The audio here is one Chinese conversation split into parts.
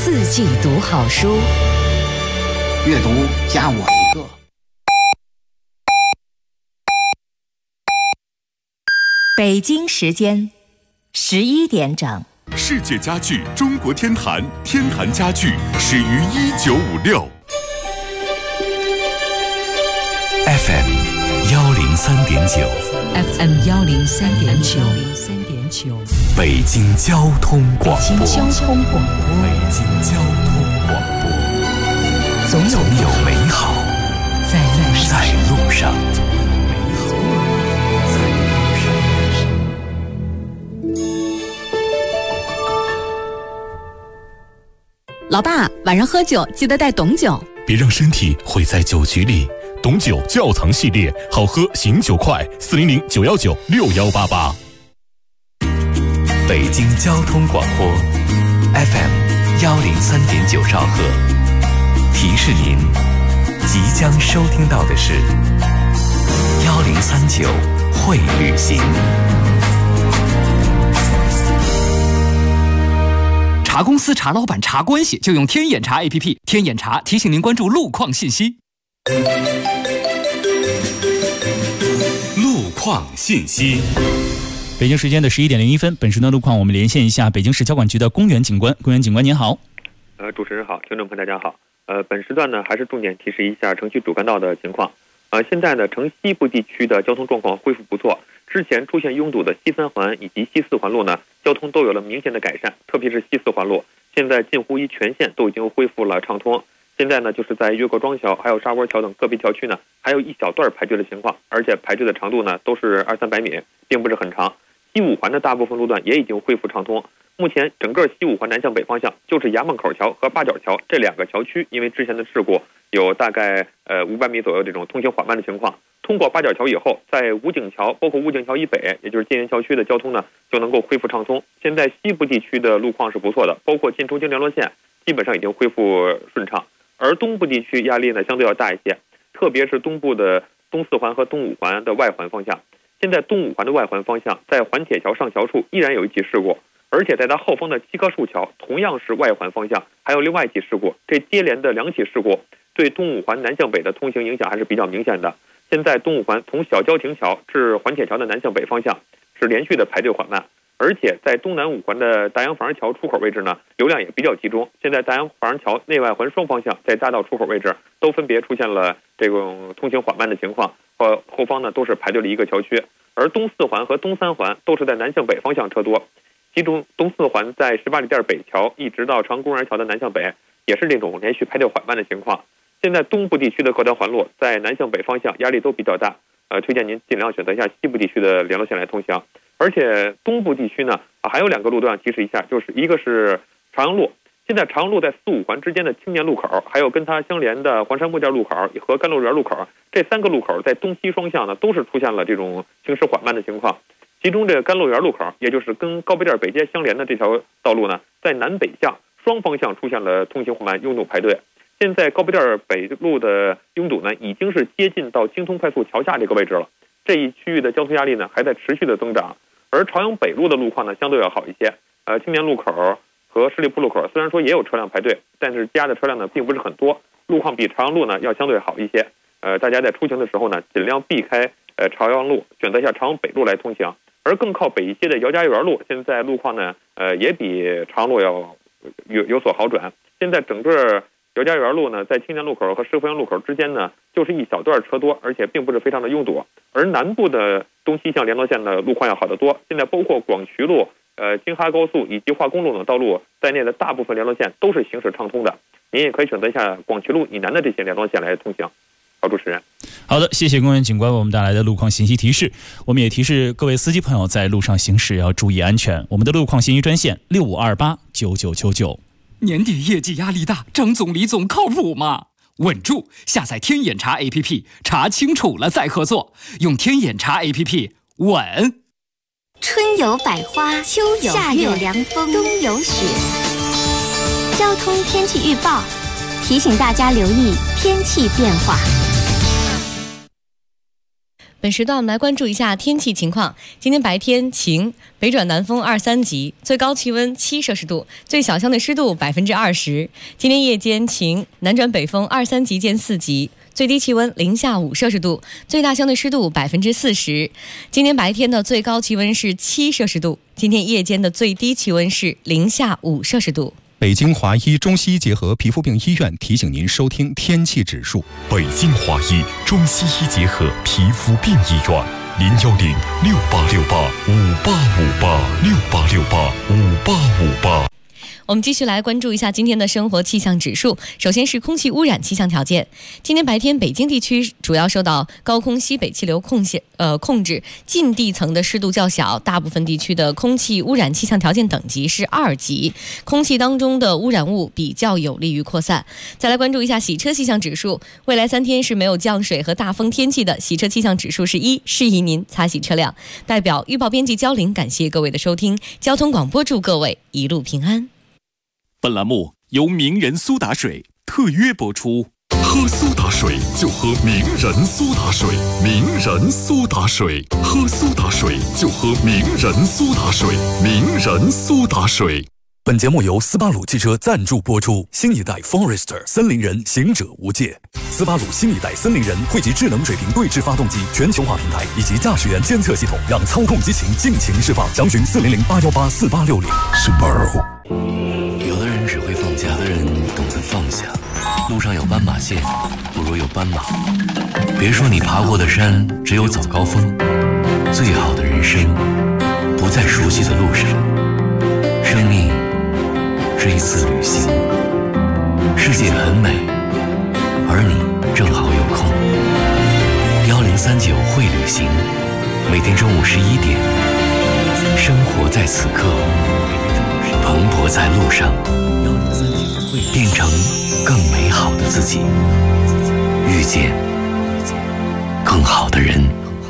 四季读好书， 阅读加我一个。 北京时间11点整。 世界家具中国天坛，天坛家具始于1956。 FM 103.9 FM 103.9， 北京交通广播。 北京交通广播。 北京交通广播。总有美好在路上。 老爸，晚上喝酒记得带董酒， 别让身体毁在酒局里。董酒窖藏系列，好喝醒酒快，400 919 6188。 北京交通广播 FM 103.9兆赫，提示您即将收听到的是1039会旅行。 查公司、查老板、查关系，就用天眼查 APP。天眼查提醒您关注路况信息。 路况信息。 北京时间的11点01分，本时段路况我们连线一下北京市交管局的公园警官。公园警官您好。 主持人好，听众朋友大家好。本时段呢还是重点提示一下城区主干道的情况。现在呢城西部地区的交通状况恢复不错，之前出现拥堵的西3环以及西4环路呢，交通都有了明显的改善，特别是西4环路，现在近乎于全线都已经恢复了畅通。现在呢就是在越过庄桥还有沙窝桥等个别桥区呢，还有一小段排队的情况，而且排队的长度呢都是200-300米，并不是很长。西5环的大部分路段也已经恢复畅通。目前整个西5环南向北方向，就是衙门口桥和八角桥这两个桥区，因为之前的事故有大概500米左右这种通行缓慢的情况。通过八角桥以后，在武警桥包括武警桥以北，也就是建园桥区的交通呢就能够恢复畅通。现在西部地区的路况是不错的，包括进出京联络线基本上已经恢复顺畅，而东部地区压力呢相对要大一些，特别是东部的东4环和东5环的外环方向。现在东5环的外环方向，在环铁桥上桥处依然有一起事故，而且在它后方的七棵树桥同样是外环方向，还有另外一起事故。这接连的2起事故对东5环南向北的通行影响还是比较明显的。现在东5环从小交亭桥至环铁桥的南向北方向是连续的排队缓慢，而且在东南5环的大洋房桥出口位置呢，流量也比较集中。现在大洋房桥内外环双方向在大道出口位置都分别出现了这种通行缓慢的情况，后方呢都是排队了一个桥区。而东4环和东3环都是在南向北方向车多，其中东4环在18里店北桥一直到长安公园桥的南向北也是这种连续排队缓慢的情况。现在东部地区的各条环路在南向北方向压力都比较大，推荐您尽量选择一下西部地区的联络线来通行。而且东部地区呢还有2个路段提示一下，就是一个是朝阳路，现在朝阳路在4、5环之间的青年路口，还有跟它相连的黄山木店路口和甘露园路口，这3个路口在东西双向呢都是出现了这种行驶缓慢的情况。其中这个甘露园路口，也就是跟高碑店北街相连的这条道路呢，在南北向双方向出现了通行缓慢，拥堵排队。现在高碑店北路的拥堵呢，已经是接近到京通快速桥下这个位置了，这一区域的交通压力呢还在持续的增长。而朝阳北路的路况呢相对要好一些，青年路口和十里铺路口虽然说也有车辆排队，但是加的车辆呢并不是很多，路况比朝阳路呢要相对好一些。大家在出行的时候呢，尽量避开朝阳路，选择一下朝阳北路来通行。而更靠北一些的姚家园路，现在路况呢也比朝阳路要有所好转。现在整个姚家园路呢，在青年路口和石福园路口之间呢，就是一小段车多，而且并不是非常的拥堵。而南部的东西向联络线的路况要好得多，现在包括广渠路、京哈高速以及化工路等道路在内的大部分联络线都是行驶畅通的。您也可以选择一下广渠路以南的这些联络线来通行。好，主持人。 好的，谢谢公园警官为我们带来的路况信息提示。我们也提示各位司机朋友在路上行驶要注意安全。我们的路况信息专线65289999。 年底业绩压力大，张总李总靠谱吗？稳住，下载天眼查 APP， 查清楚了再合作，用天眼查 APP 稳。 春有百花，秋有夏有凉风，冬有雪。交通天气预报提醒大家留意天气变化。 本时段我们来关注一下天气情况。今天白天晴，北转南风2、3级，最高气温7摄氏度，最小相对湿度20%。今天夜间晴，南转北风2、3级见4级，最低气温零下5摄氏度，最大相对湿度40%。今天白天的最高气温是7摄氏度，今天夜间的最低气温是零下5摄氏度。 北京华医中西医结合皮肤病医院提醒您收听天气指数。 北京华医中西医结合皮肤病医院，0106868585868685858。 我们继续来关注一下今天的生活气象指数。首先是空气污染气象条件。今天白天北京地区主要受到高空西北气流控制，近地层的湿度较小，大部分地区的空气污染气象条件等级是2级，空气当中的污染物比较有利于扩散。再来关注一下洗车气象指数。未来3天是没有降水和大风天气的，洗车气象指数是1，适宜您擦洗车辆。代表预报编辑焦玲感谢各位的收听，交通广播祝各位一路平安。 本栏目由名人苏打水特约播出。喝苏打水就喝名人苏打水，名人苏打水，喝苏打水就喝名人苏打水，名人苏打水。 本节目由斯巴鲁汽车赞助播出。新一代 Forester 森林人，行者无界。斯巴鲁新一代森林人汇集智能水平对置发动机全球化平台以及驾驶员监测系统，让操控激情尽情释放。详询400-818-4860。Subaru。 有的人只会放假，有的人懂得放下。路上有斑马线，不如有斑马。别说你爬过的山只有早高峰，最好的人生不在熟悉的路上。生命是一次旅行，世界很美，而你正好有空。1039会旅行，每天中午11点，生活在此刻，蓬勃在路上，变成更美好的自己，遇见更好的人。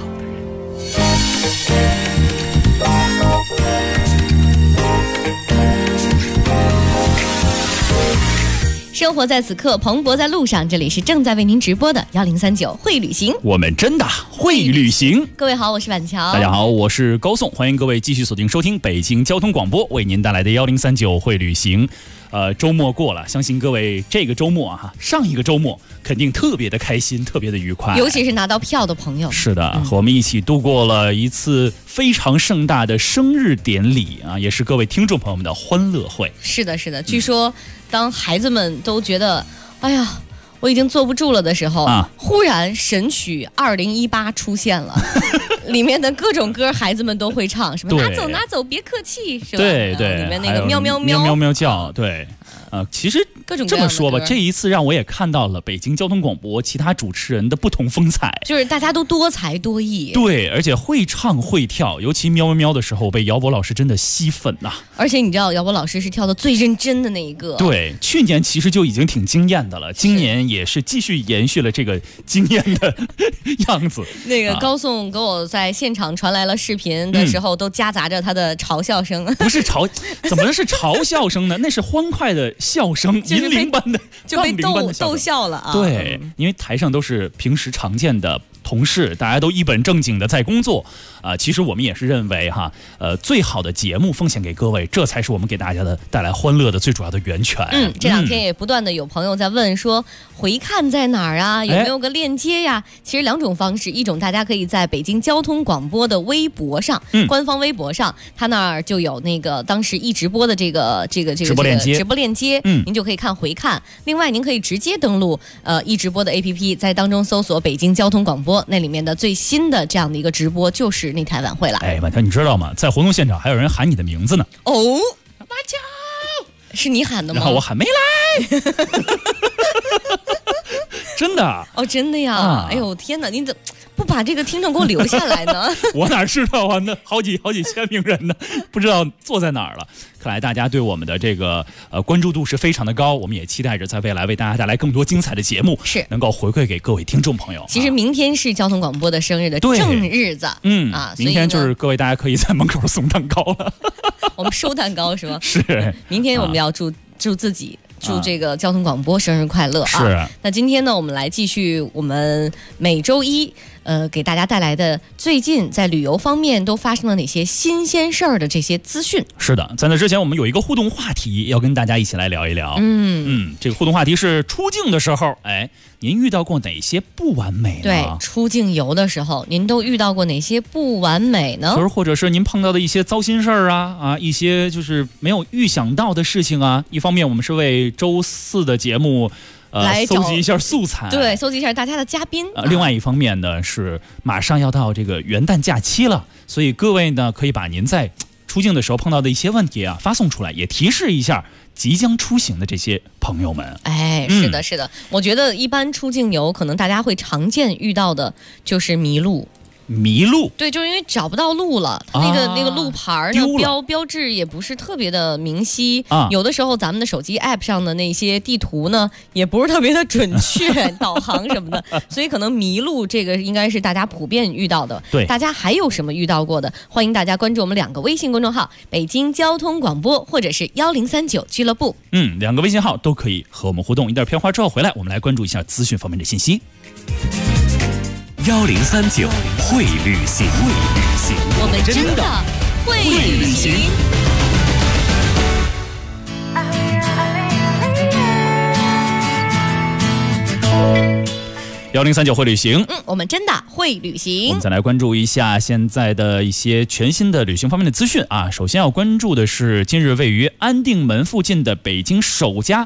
生活在此刻，蓬勃在路上。这里是正在为您直播的1039会旅行， 我们真的会旅行。 各位好，我是板桥。 大家好，我是高颂。欢迎各位继续锁定收听北京交通广播为您带来的1039会旅行。周末过了，相信各位这个周末上一个周末肯定特别的开心，特别的愉快， 尤其是拿到票的朋友。 是的，和我们一起度过了一次非常盛大的生日典礼啊，也是各位听众朋友们的欢乐会。 是的，是的。据说当孩子们都觉得哎呀我已经坐不住了的时候忽然神曲2018出现了里面的各种歌孩子们都会唱，什么拿走拿走别客气，是吧？ 对对， 里面那个喵喵喵喵喵叫，对。其实这么说吧，这一次让我也看到了北京交通广播其他主持人的不同风采， 就是大家都多才多艺。 对，而且会唱会跳，尤其喵喵喵的时候被姚博老师真的吸粉呐。 而且你知道姚博老师是跳的最认真的那一个。 对，去年其实就已经挺惊艳的了，今年也是继续延续了这个惊艳的样子。 那个高颂给我在现场传来了视频的时候，都夹杂着他的嘲笑声。 不是怎么是嘲笑声呢？那是欢快的笑声，银铃般的， 就被逗笑了啊！ 对，因为台上都是平时常见的同事，大家都一本正经的在工作其实我们也是认为最好的节目奉献给各位，这才是我们给大家的带来欢乐的最主要的源泉。 这两天也不断的有朋友在问说回看在哪儿啊，有没有个链接呀？其实2种方式，一种大家可以在北京交通广播的微博上，官方微博上，他那儿就有那个当时一直播的这个直播链接，您就可以看回看。另外您可以直接登录一直播的 APP， 在当中搜索北京交通广播，那里面的最新的这样的一个直播就是那台晚会了。 哎，晚条你知道吗？在活动现场还有人喊你的名字呢。 哦，晚条是你喊的吗？ 然后我喊没来真的哦，真的呀！哎呦天哪，你怎么不把这个听众给我留下来呢？ 我哪知道啊？那好几千名人呢，不知道坐在哪儿了。看来大家对我们的这个关注度是非常的高，我们也期待着在未来为大家带来更多精彩的节目， 是能够回馈给各位听众朋友。 其实明天是交通广播的生日的正日子， 明天就是各位大家可以在门口送蛋糕了。 我们收蛋糕是吗？ 是。 明天我们要祝自己。祝这个交通广播生日快乐啊！ 是。 那今天呢，我们来继续我们每周一给大家带来的最近在旅游方面都发生了哪些新鲜事儿的这些资讯。 是的，在那之前我们有一个互动话题要跟大家一起来聊一聊。这个互动话题是出境的时候，您遇到过哪些不完美呢？ 对，出境游的时候，您都遇到过哪些不完美呢？ 或者是您碰到的一些糟心事儿一些就是没有预想到的事情啊。一方面，我们是为周4的节目。来搜集一下素材， 对，搜集一下大家的嘉宾。 另外一方面呢，是马上要到这个元旦假期了，所以各位呢可以把您在出境的时候碰到的一些问题发送出来，也提示一下即将出行的这些朋友们。 是的，是的，我觉得一般出境游可能大家会常见遇到的就是迷路。 对，就是因为找不到路了，那个路牌呢标志也不是特别的明晰，有的时候咱们的手机 app 上的那些地图呢也不是特别的准确，导航什么的，所以可能迷路这个应该是大家普遍遇到的。 对， 大家还有什么遇到过的？欢迎大家关注我们2个微信公众号：北京交通广播或者是1039俱乐部。 2个微信号都可以和我们互动。一段片花之后回来，我们来关注一下资讯方面的信息。 1039会旅行， 我们真的会旅行。 1039会旅行， 我们真的会旅行。 我们再来关注一下现在的一些全新的旅行方面的资讯首先要关注的是，今日位于安定门附近的北京首家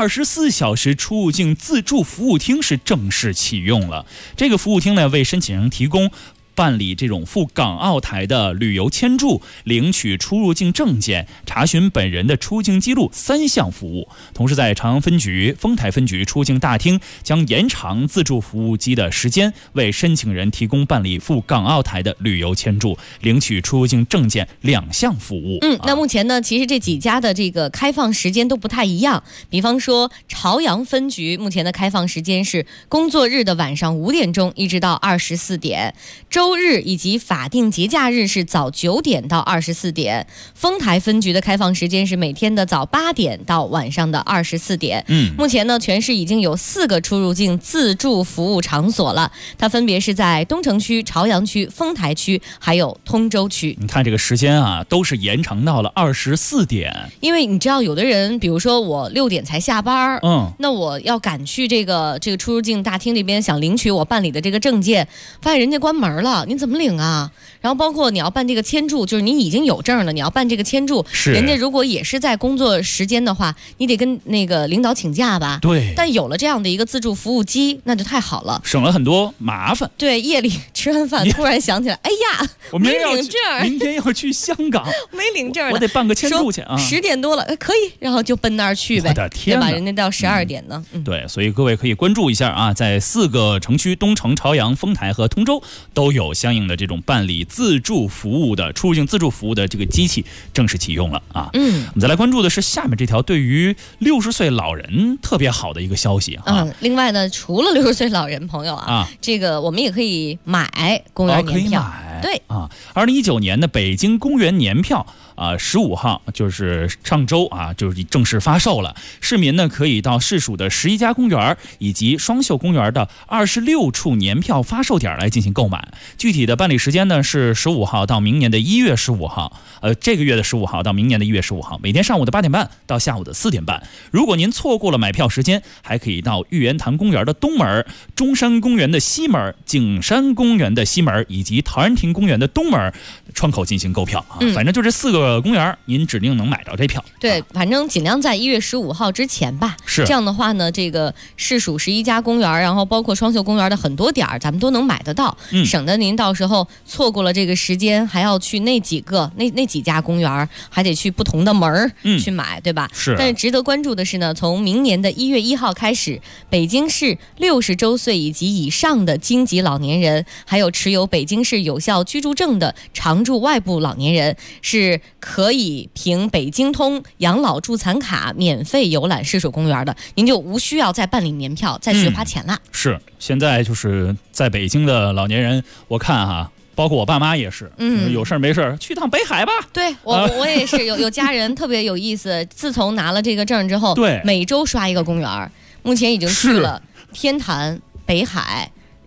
24小时出入境自助服务厅是正式启用了。这个服务厅呢，为申请人提供办理这种赴港澳台的旅游签注、领取出入境证件、查询本人的出境记录3项服务。同时，在朝阳分局、丰台分局出境大厅将延长自助服务机的时间，为申请人提供办理赴港澳台的旅游签注、领取出入境证件2项服务。 那目前呢，其实这几家的这个开放时间都不太一样。比方说，朝阳分局目前的开放时间是工作日的晚上5点钟一直到24点，周日以及法定节假日是早9点到24点。丰台分局的开放时间是每天的早8点到晚上的24点。目前呢，全市已经有4个出入境自助服务场所了，它分别是在东城区、朝阳区、丰台区还有通州区。 你看这个时间都是延长到了24点。 因为你知道，有的人比如说我6点才下班，那我要赶去这个出入境大厅这边想领取我办理的这个证件，发现人家关门了，你怎么领啊？然后包括你要办这个签注，就是你已经有证了，你要办这个签注，人家如果也是在工作时间的话，你得跟那个领导请假吧。 对。 但有了这样的一个自助服务机，那就太好了， 省了很多麻烦。 对，夜里吃完饭突然想起来，哎呀， 我没领证， 明天要去香港， 没领证， 我得办个签注去 10点多了，可以，然后就奔那儿去呗。 我的天哪， 对吧？人家到12点呢。 对，所以各位可以关注一下在4个城区东城、朝阳、丰台和通州都有相应的这种办理自助服务的出入境自助服务的这个机器正式启用了我们再来关注的是下面这条对于60岁老人特别好的一个消息另外呢，除了60岁老人朋友这个我们也可以买公园年票。对 2019年的北京公园年票15号就是上周就是正式发售了。市民呢可以到市属的11家公园以及双秀公园的26处年票发售点来进行购买。具体的办理时间呢是15号到明年的1月15号，这个月的15号到明年的1月15号，每天上午的8点半到下午的4点半。如果您错过了买票时间，还可以到玉渊潭公园的东门、中山公园的西门、景山公园的西门以及陶然亭公园的东门窗口进行购票反正就这4个公园您指定能买着这票。 对，反正尽量在1月15号之前吧。 是这样的话呢，这个市属11家公园，然后包括双秀公园的很多点咱们都能买得到，省得您到时候错过了这个时间，还要去那几家公园，还得去不同的门去买，对吧？ 是。 但是值得关注的是呢，从明年的1月1号开始，北京市60周岁以及以上的京籍老年人，还有持有北京市有效居住证的常住外部老年人，是可以凭北京通养老助残卡免费游览市属公园的，您就无需要再办理年票再去花钱了。 是，现在就是在北京的老年人，我看包括我爸妈也是，有事没事去趟北海吧。 对，我也是有家人特别有意思，自从拿了这个证之后， 对， 每周刷一个公园，目前已经去了天坛、北海、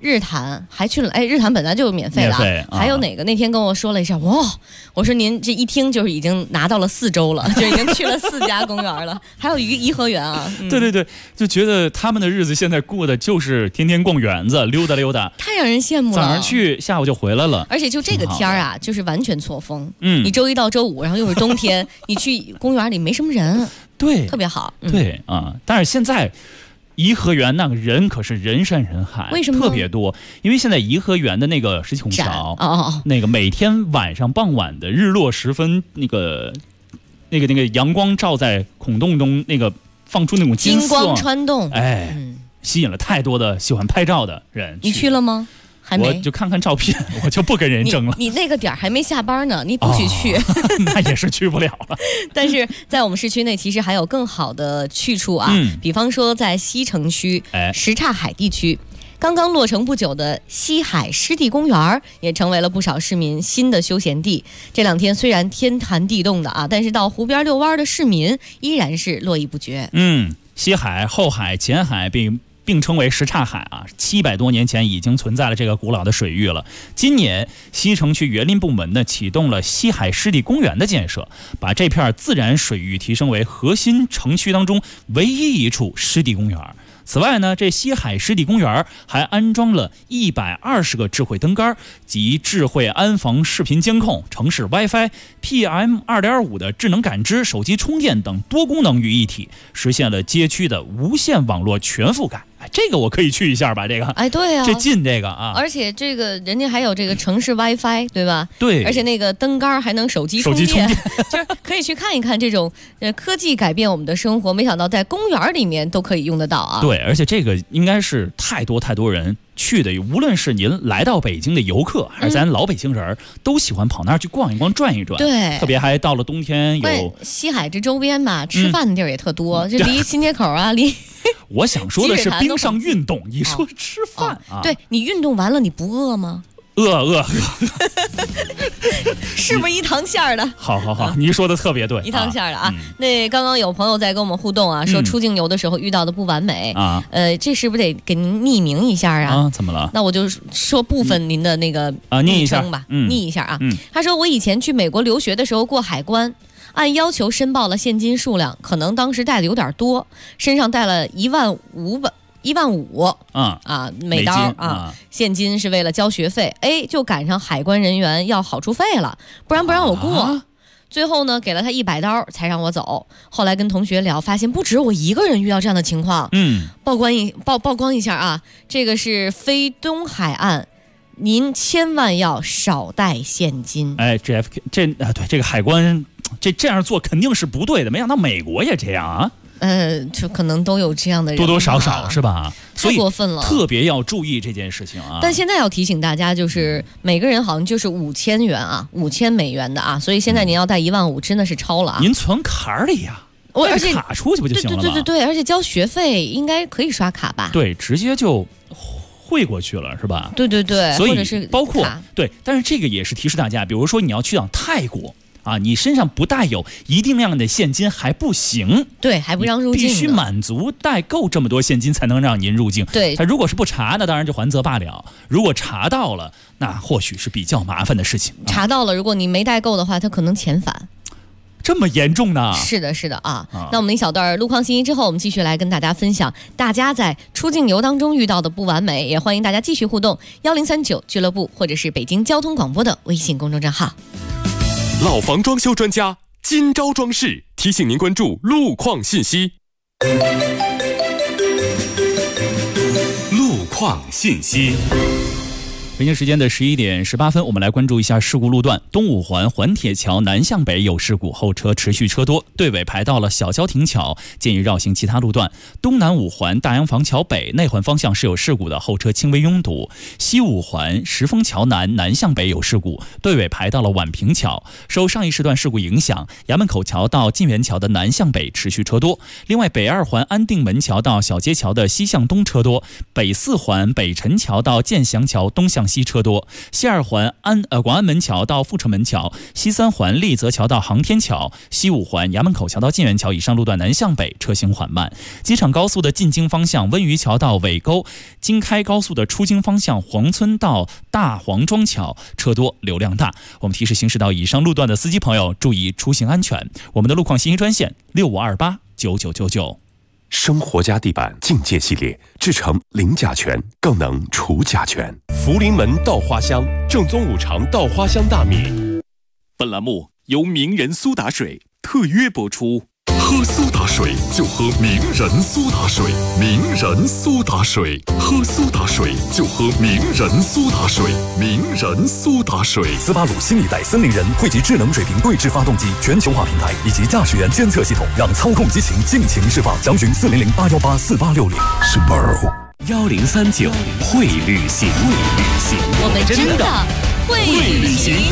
日坛，还去了，日坛本来就免费的，还有哪个那天跟我说了一下，哇，我说您这一听就是已经拿到了4周了，就已经去了4家公园了，还有一个颐和园啊。 对，就觉得他们的日子现在过的就是天天逛园子，溜达溜达， 太让人羡慕了。 早上去，下午就回来了。 而且就这个天啊，就是完全错峰。你周一到周五，然后又是冬天，你去公园里没什么人， 对， 特别好。 对啊，但是现在颐和园那个人可是人山人海， 为什么特别多？因为现在颐和园的那个石孔桥，那个每天晚上傍晚的日落时分，那个阳光照在孔洞中，那个放出那种金光穿洞， 吸引了太多的喜欢拍照的人。 你去了吗？还没， 我就看看照片，我就不跟人争了。 你那个点还没下班呢，你不许去， 那也是去不了了。 但是在我们市区内，其实还有更好的去处啊，比方说在西城区什刹海地区，刚刚落成不久的西海湿地公园也成为了不少市民新的休闲地。这2天虽然天寒地冻的啊，但是到湖边遛弯的市民依然是络绎不绝。 西海、后海、前海并称为什刹海啊，700多年前已经存在了这个古老的水域了。今年西城区园林部门呢启动了西海湿地公园的建设，把这片自然水域提升为核心城区当中唯一一处湿地公园。此外呢，这西海湿地公园还安装了120个智慧灯杆及智慧安防视频监控、城市 WiFi、PM2.5 的智能感知、手机充电等多功能于一体，实现了街区的无线网络全覆盖。这个我可以去一下吧？这个， 对啊， 这近这个啊， 而且这个人家还有这个城市 WiFi， 对吧？ 对， 而且那个灯杆还能手机充电，就是可以去看一看这种科技改变我们的生活。没想到在公园里面都可以用得到啊！ 对，而且这个应该是太多人去的，无论是您来到北京的游客，还是咱老北京人，都喜欢跑那儿去逛一逛、转一转。 对， 特别还到了冬天有西海这周边吧，吃饭的地儿也特多，就离新街口啊，离。 我想说的是冰上运动，你说吃饭啊？ 对，你运动完了你不饿吗？ 饿， 是不是一趟线儿的？ 好，你说的特别对， 一趟线儿的啊。那刚刚有朋友在跟我们互动啊，说出境游的时候遇到的不完美啊， 这是不是得给您匿名一下啊？ 怎么了？ 那我就说部分您的那个昵称吧，昵一下啊。他说我以前去美国留学的时候过海关。按要求申报了现金数量，可能当时带的有点多，身上带了15000美刀啊，现金是为了交学费，就赶上海关人员要好处费了，不然不让我过。最后呢，给了他100刀才让我走。后来跟同学聊，发现不止我一个人遇到这样的情况。曝光一下啊，这个是非东海岸。您千万要少带现金。 对，这个海关这样做肯定是不对的，没想到美国也这样啊。 就可能都有这样的人， 多多少少是吧？ 太过分了， 特别要注意这件事情啊。 但现在要提醒大家，就是每个人好像就是5000元啊，5000美元的啊，所以现在您要带15000，真的是超了啊。 您存卡里呀，而且卡出去不就行了吗？ 对，而且交学费应该可以刷卡吧？ 对，直接就汇过去了是吧？ 对， 所以或者是包括对，但是这个也是提示大家，比如说你要去到泰国啊，你身上不带有一定量的现金还不行， 对，还不让入境， 必须满足带够这么多现金才能让您入境。 对， 他如果是不查，那当然就还则罢了；如果查到了，那或许是比较麻烦的事情。 查到了，如果你没带够的话，他可能遣返。 这么严重呢？ 是的啊。那我们一小段路况信息之后，我们继续来跟大家分享大家在出境游当中遇到的不完美，也欢迎大家继续互动1039俱乐部或者是北京交通广播的微信公众账号。 老房装修专家今朝装饰提醒您关注路况信息。路况信息。 北京时间的11点18分，我们来关注一下事故路段。东五环环铁桥南向北有事故，后车持续车多，队尾排到了小郊亭桥，建议绕行其他路段。东南五环大洋房桥北内环方向是有事故的，后车轻微拥堵。西五环石峰桥南南向北有事故，队尾排到了宛平桥。受上一时段事故影响，衙门口桥到晋源桥的南向北持续车多。另外，北二环安定门桥到小街桥的西向东车多。北四环北辰桥到建祥桥东向向西车多。西2环广安门桥到阜成门桥，西3环丽泽桥到航天桥，西5环衙门口桥到晋源桥以上路段南向北车行缓慢。机场高速的进京方向温榆桥到尾沟，京开高速的出京方向黄村到大黄庄桥车多流量大。我们提示行驶到以上路段的司机朋友注意出行安全。我们的路况信息专线65289999。 生活家地板境界系列，制成零甲醛，更能除甲醛。福临门稻花香，正宗5常稻花香大米。 本栏目由名人苏打水特约播出。喝苏打水就喝名人苏打水，名人苏打水，喝苏打水就喝名人苏打水，名人苏打水。 斯巴鲁新一代森林人汇集智能水平对置发动机、全球化平台以及驾驶员监测系统，让操控激情尽情释放。详询4008184860。 Subaru 1039会旅行， 我们真的会旅行。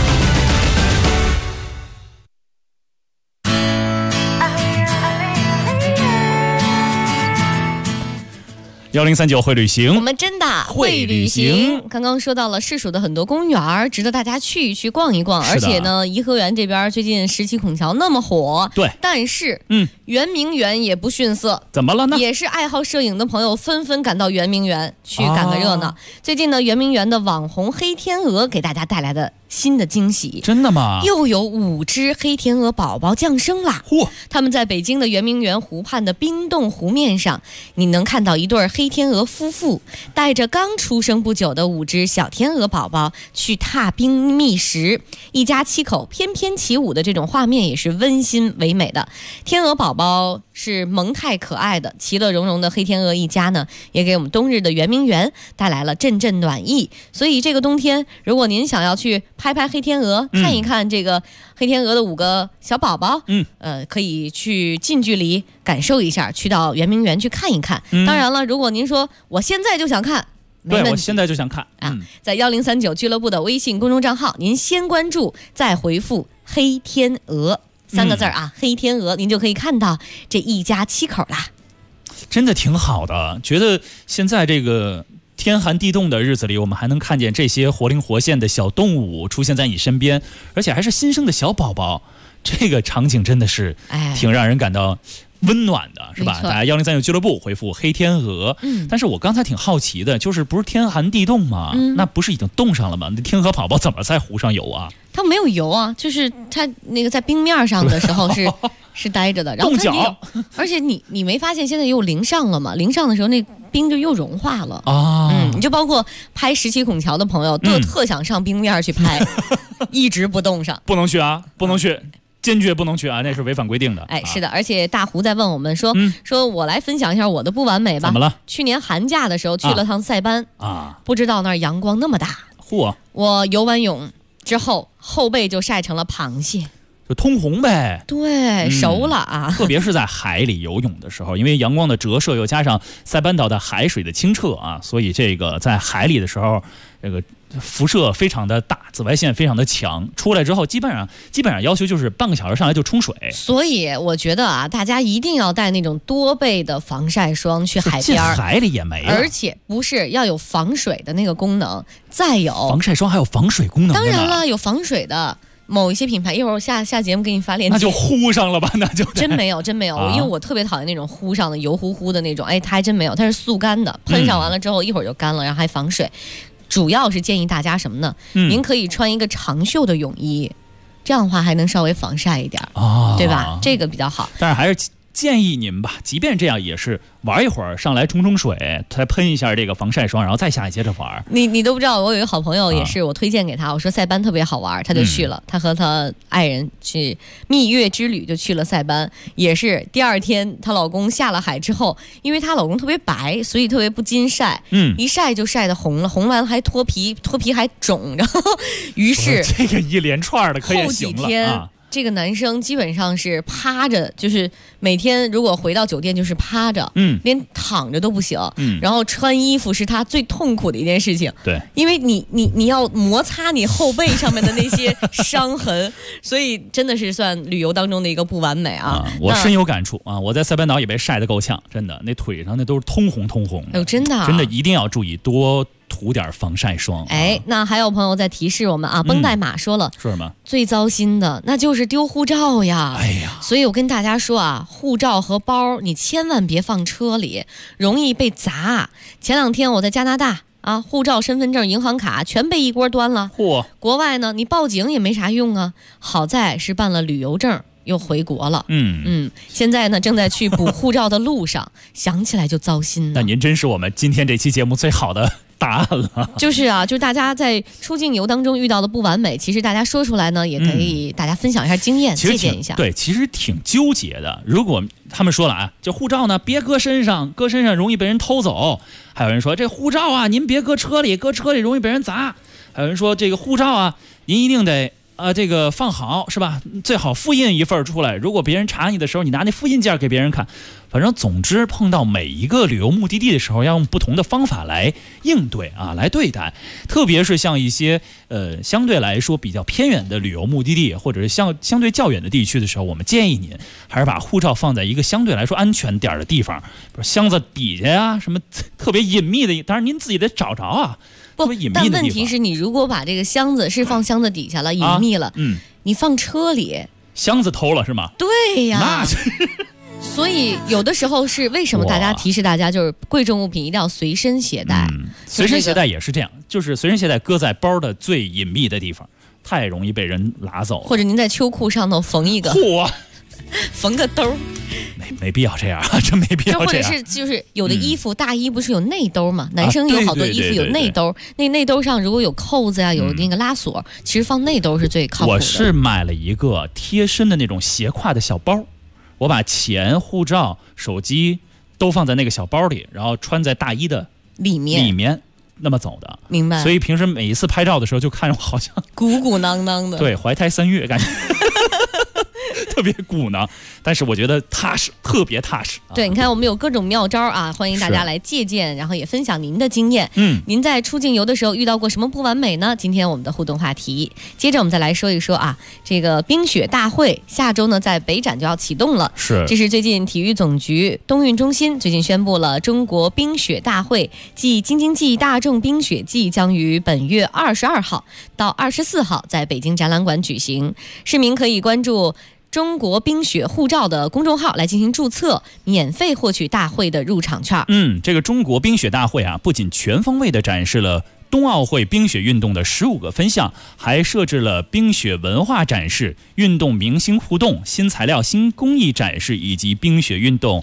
1039会旅行， 我们真的会旅行。刚刚说到了市属的很多公园，值得大家去逛一逛。而且呢，颐和园这边最近17孔桥那么火， 对， 但是圆明园也不逊色。 怎么了呢？ 也是爱好摄影的朋友纷纷赶到圆明园去赶个热闹。最近呢，圆明园的网红黑天鹅给大家带来的新的惊喜。 真的吗？ 又有5只黑天鹅宝宝降生啦！他们在北京的圆明园湖畔的冰冻湖面上，你能看到一对黑天鹅夫妇带着刚出生不久的5只小天鹅宝宝去踏冰觅食，一家7口翩翩起舞的这种画面也是温馨唯美的。天鹅宝宝是萌态可爱的，其乐融融的黑天鹅一家呢，也给我们冬日的圆明园带来了阵阵暖意。所以这个冬天，如果您想要去拍黑天鹅，看一看这个黑天鹅的5个小宝宝，可以去近距离感受一下，去到圆明园去看一看。当然了，如果您说我现在就想看， 对，我现在就想看在1039俱乐部的微信公众账号，您先关注，再回复黑天鹅3个字黑天鹅，您就可以看到这一家7口啦。 真的挺好的，觉得现在这个天寒地冻的日子里，我们还能看见这些活灵活现的小动物出现在你身边，而且还是新生的小宝宝，这个场景真的是挺让人感到温暖的，是吧？大家1039俱乐部回复黑天鹅。但是我刚才挺好奇的，就是不是天寒地冻吗？那不是已经冻上了吗？那天鹅宝宝怎么在湖上游啊？ 它没有游啊，就是它那个在冰面上的时候是待着的，然后冻脚。 而且你没发现现在又零上了吗？零上的时候那冰就又融化了你就包括拍17孔桥的朋友都特想上冰面去拍，一直不冻上。 不能去啊，不能去。坚决不能去啊，那是违反规定的。 是的，而且大胡在问我们说我来分享一下我的不完美吧。 怎么了？ 去年寒假的时候去了趟塞班不知道那儿阳光那么大。我游完泳之后，后背就晒成了螃蟹， 就通红呗。 对，熟了啊。 特别是在海里游泳的时候，因为阳光的折射又加上塞班岛的海水的清澈所以这个在海里的时候，这个辐射非常的大，紫外线非常的强，出来之后基本上要求就是半个小时上来就冲水。所以我觉得大家一定要带那种多倍的防晒霜去海边。 进海里也没了， 而且不是要有防水的那个功能，再有防晒霜还有防水功能。 当然了，有防水的。某一些品牌，一会儿我下节目给你发链接。 那就糊上了吧？那就真没有，因为我特别讨厌那种糊上的油乎乎的那种。它还真没有，它是速干的，喷上完了之后一会儿就干了，然后还防水。主要是建议大家什么呢？您可以穿一个长袖的泳衣，这样的话还能稍微防晒一点对吧？这个比较好。 但是还是建议您吧，即便这样也是玩一会儿，上来冲水，再喷一下这个防晒霜，然后再下去接着玩。 你都不知道，我有一个好朋友也是我推荐给他，我说塞班特别好玩，他就去了。他和他爱人去蜜月之旅，就去了塞班。也是第2天，她老公下了海之后，因为她老公特别白，所以特别不经晒，一晒就晒得红了，红完还脱皮还肿，然后于是这个一连串的可以行了。 后几天这个男生基本上是趴着，就是每天如果回到酒店就是趴着，连躺着都不行，然后穿衣服是他最痛苦的一件事情， 对， 因为你要摩擦你后背上面的那些伤痕，所以真的是算旅游当中的一个不完美我深有感触我在塞班岛也被晒得够呛，真的，那腿上那都是通红的。 真的一定要注意多涂点防晒霜。 哎，那还有朋友在提示我们啊，绷带马说了， 说什么？ 最糟心的那就是丢护照呀。 哎呀， 所以我跟大家说啊，护照和包你千万别放车里，容易被砸。前2天我在加拿大啊，护照、身份证、银行卡全被一锅端了。 嚯！ 国外呢，你报警也没啥用啊。好在是办了旅游证，又回国了。现在呢正在去补护照的路上，想起来就糟心呢。 那您真是我们今天这期节目最好的答案了。 就是啊，就是大家在出境游当中遇到的不完美，其实大家说出来呢，也可以大家分享一下经验，借鉴一下。 对，其实挺纠结的。如果他们说了啊，就护照呢别搁身上，搁身上容易被人偷走。还有人说这护照啊，您别搁车里，搁车里容易被人砸。还有人说这个护照啊，您一定得这个放好，是吧？最好复印一份出来，如果别人查你的时候，你拿那复印件给别人看。反正总之碰到每一个旅游目的地的时候，要用不同的方法来应对啊，来对待。特别是像一些相对来说比较偏远的旅游目的地，或者是相对较远的地区的时候，我们建议您还是把护照放在一个相对来说安全点的地方，比如箱子底下呀，什么特别隐秘的，当然您自己得找着啊。 不，但问题是你如果把这个箱子是放箱子底下了，隐秘了，你放车里， 箱子偷了是吗？ 对呀， 那所以有的时候是为什么大家提示大家，就是贵重物品一定要随身携带。 随身携带也是这样，就是随身携带搁在包的最隐秘的地方，太容易被人拿走。 或者您在秋裤上头缝一个，缝个兜。 没必要这样啊，真没必要这样。 或者是就是有的衣服，大衣不是有内兜嘛？男生有好多衣服有内兜，那内兜上如果有扣子呀，有那个拉锁，其实放内兜是最靠谱的。 我是买了一个贴身的那种斜挎的小包，我把钱、护照、手机都放在那个小包里，然后穿在大衣的里面那么走的。 明白。 所以平时每一次拍照的时候，就看着我好像鼓鼓囊囊的， 对，怀胎3月感觉。特别鼓囊，但是我觉得踏实，特别踏实。 对，你看我们有各种妙招啊，欢迎大家来借鉴，然后也分享您的经验。您在出境游的时候遇到过什么不完美呢？今天我们的互动话题，接着我们再来说一说啊，这个冰雪大会下周呢在北展就要启动了。这是最近体育总局冬运中心最近宣布了，中国冰雪大会暨京津冀大众冰雪季将于本月22号到24号在北京展览馆举行，市民可以关注中国冰雪护照的公众号来进行注册，免费获取大会的入场券。 这个中国冰雪大会啊，不仅全方位的展示了冬奥会冰雪运动的15个分项，还设置了冰雪文化展示、运动明星互动、新材料新工艺展示，以及冰雪运动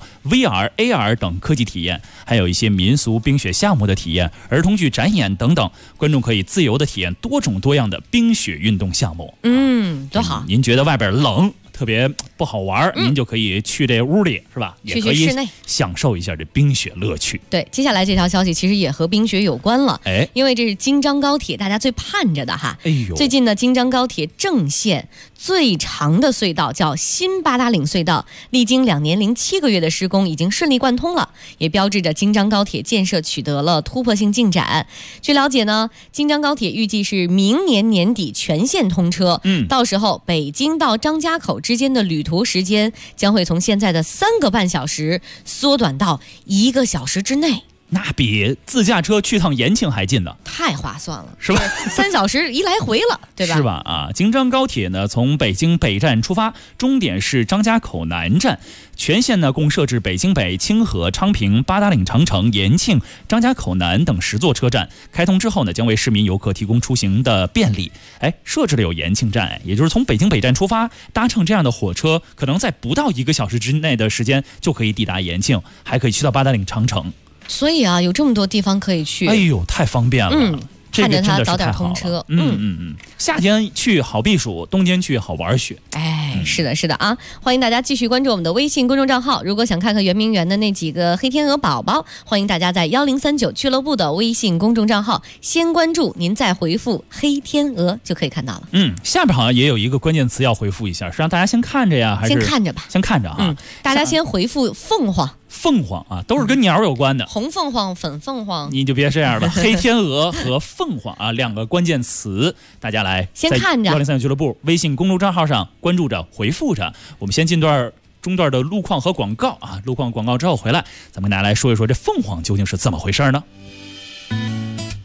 VR、AR 等科技体验，还有一些民俗冰雪项目的体验、儿童剧展演等等，观众可以自由的体验多种多样的冰雪运动项目。 多好！ 您觉得外边冷，特别不好玩，您就可以去这屋里，是吧？也可以享受一下这冰雪乐趣。 对，接下来这条消息其实也和冰雪有关了，因为这是京张高铁大家最盼着的哈。最近呢，京张高铁正线最长的隧道叫新八达岭隧道，历经2年07个月的施工，已经顺利贯通了，也标志着京张高铁建设取得了突破性进展。据了解呢，京张高铁预计是明年年底全线通车，到时候北京到张家口之间的旅途时间将会从现在的3个半小时缩短到1个小时之内。 那比自驾车去趟延庆还近呢， 太划算了， 是吧 ？3小时一来回了，对吧？ 是吧？啊，京张高铁呢，从北京北站出发，终点是张家口南站，全线呢共设置北京北、清河、昌平、八达岭长城、延庆、张家口南等10座车站。开通之后呢，将为市民游客提供出行的便利。设置了有延庆站，也就是从北京北站出发，搭乘这样的火车，可能在不到1个小时之内的时间就可以抵达延庆，还可以去到八达岭长城。 所以啊，有这么多地方可以去， 哎呦，太方便了。 看着它早点通车。 夏天去好避暑，冬天去好玩雪。 是的，是的啊！欢迎大家继续关注我们的微信公众账号。如果想看看圆明园的那几个黑天鹅宝宝，欢迎大家在1039俱乐部的微信公众账号先关注，您再回复黑天鹅就可以看到了。 下边好像也有一个关键词要回复一下，是让大家先看着呀，还是先看着吧？ 先看着啊！ 大家先回复凤凰。 凤凰啊，都是跟鸟有关的， 红凤凰、粉凤凰， 你就别这样了。黑天鹅和凤凰啊，2个关键词，大家来先看着 1039俱乐部微信公众账号上关注着、回复着。我们先进中段的路况和广告啊，路况广告之后回来，咱们跟大家来说一说这凤凰究竟是怎么回事呢？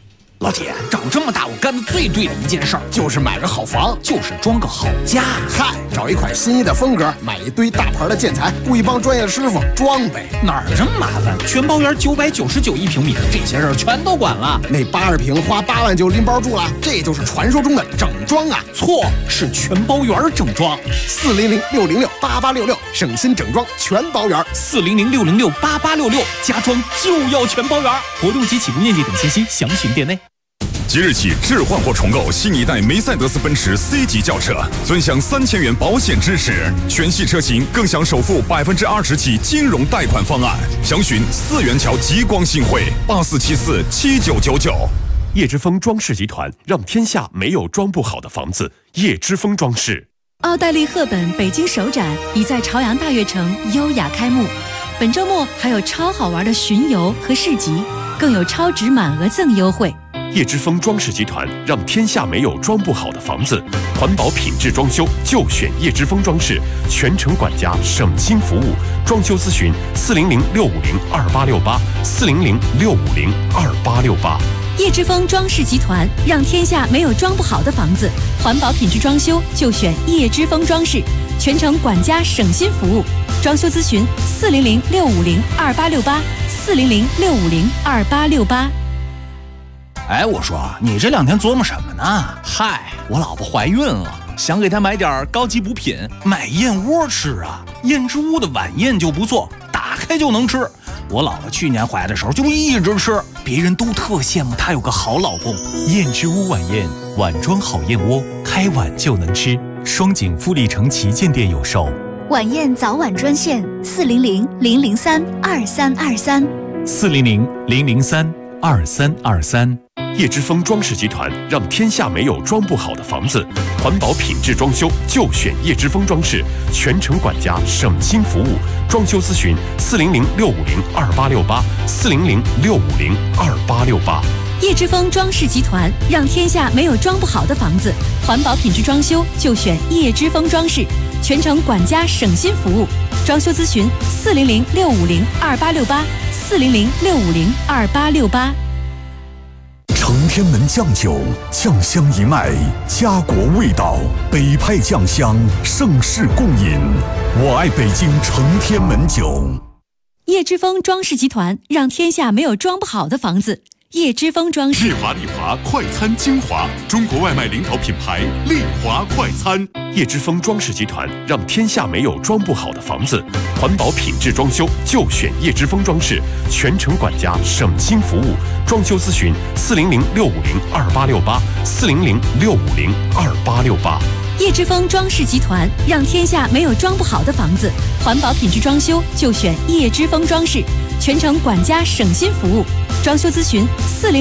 老铁，长这么大我干的最对的一件事儿，就是买个好房，就是装个好家。 嗨，找一款心仪的风格，买一堆大牌的建材，雇一帮专业师傅装呗。 哪儿这么麻烦？全包园999一平米，这些事儿全都管了。 那80平花8万就拎包住了，这就是传说中的整装啊！ 错，是全包园整装。 400-606-8866，省心整装全包园。 400-606-8866，家装就要全包园。活动及起步面积等信息详询店内。 即日起置换或重购新一代梅赛德斯奔驰 C 级轿车，尊享3000元保险支持，全系车型更享首付20%起金融贷款方案。详询4元桥极光新汇84747999。 叶之峰装饰集团，让天下没有装不好的房子。叶之峰装饰。 奥黛丽·赫本北京首展已在朝阳大悦城优雅开幕，本周末还有超好玩的巡游和市集，更有超值满额赠优惠。 叶之峰装饰集团，让天下没有装不好的房子。环保品质装修就选叶之峰装饰，全程管家，省心服务。装修咨询400-650-2868，400-650-2868。 叶之峰装饰集团，让天下没有装不好的房子。环保品质装修就选叶之峰装饰，全程管家，省心服务。装修咨询400-650-2868，400-650-2868。 哎，我说你这2天琢磨什么呢？嗨，我老婆怀孕了，想给她买点高级补品，买燕窝吃啊。燕之屋的晚宴就不错，打开就能吃。我老婆去年怀的时候就一直吃，别人都特羡慕她有个好老公。 燕之屋晚宴，碗装好燕窝，开碗就能吃。双井富力城旗舰店有售。 晚宴早晚专线400-003-2323。 400-003-2323。 叶之峰装饰集团，让天下没有装不好的房子。环保品质装修就选叶之峰装饰，全程管家，省心服务。装修咨询400-650-2868，400-650-2868。 叶之峰装饰集团，让天下没有装不好的房子。环保品质装修就选叶之峰装饰，全程管家，省心服务。装修咨询400-650-2868，400-650-2868。 承天门酱酒，酱香一脉，家国味道，北派酱香，盛世共饮。我爱北京承天门酒。 叶之峰装饰集团，让天下没有装不好的房子。叶之峰装饰。 丽华快餐精华，中国外卖领导品牌丽华快餐。 叶之峰装饰集团，让天下没有装不好的房子。环保品质装修就选叶之峰装饰，全程管家，省心服务。装修咨询400-650-2868，400-650-2868。 叶之峰装饰集团，让天下没有装不好的房子。环保品质装修就选叶之峰装饰，全程管家，省心服务。装修咨询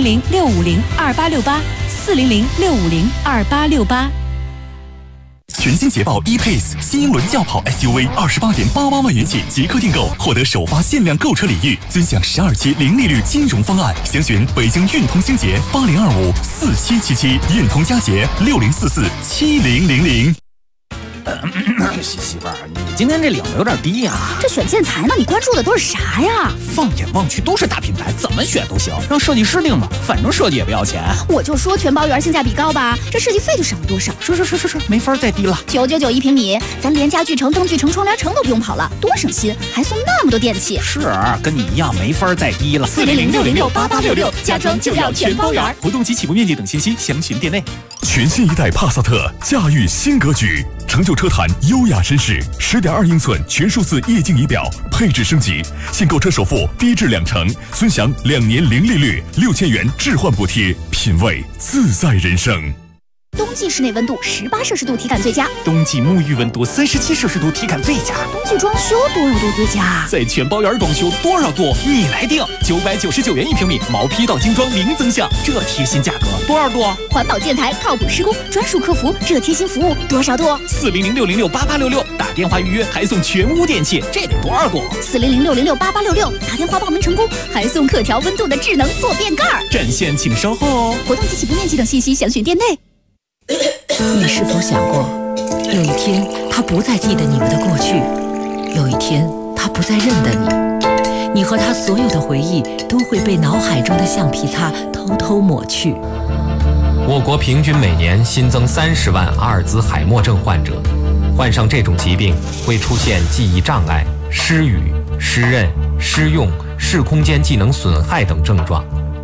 400-650-2868，400-650-2868。 全新捷豹 E-Pace 新英伦轿跑 SUV28.88万元起即刻订购，获得首发限量购车礼遇，尊享12期零利率金融方案。详询北京运通星捷80254777，运通佳捷60447000。 媳妇儿，你今天这领子有点低呀。 这选建材呢，你关注的都是啥呀？ 放眼望去都是大品牌，怎么选都行，让设计师定吧，反正设计也不要钱。 我就说全包园性价比高吧，这设计费就省了多少？ 是，没法再低了。 999一平米，咱连家具城、灯具城、窗帘城都不用跑了，多省心，还送那么多电器。 是，跟你一样没法再低了。 400-606-8866，家装就要全包园。 活动及起步面积等信息详询店内。 全新一代帕萨特，驾驭新格局，成就车坛优雅绅士。10.2英寸全数字液晶仪表，配置升级，现购车首付低至2成，尊享2年零利率，6000元置换补贴，品味自在人生。 冬季室内温度18摄氏度体感最佳， 冬季沐浴温度37摄氏度体感最佳， 冬季装修多少度最佳？ 在全包园装修多少度？你来定，999元一平米，毛坯到精装零增项，这贴心价格多少度？ 环保建材，靠谱施工，专属客服，这贴心服务多少度 ？400-606-8866，打电话预约还送全屋电器，这得多少度 ？400-606-8866，打电话报名成功还送可调温度的智能坐便盖。 占线请稍后哦。 活动及起步面积等信息详询店内。 你是否想过，有一天他不再记得你们的过去，有一天他不再认得你， 你和他所有的回忆都会被脑海中的橡皮擦偷偷抹去。 我国平均每年新增30万阿尔兹海默症患者，患上这种疾病会出现记忆障碍、失语、失认、失用、视空间技能损害等症状。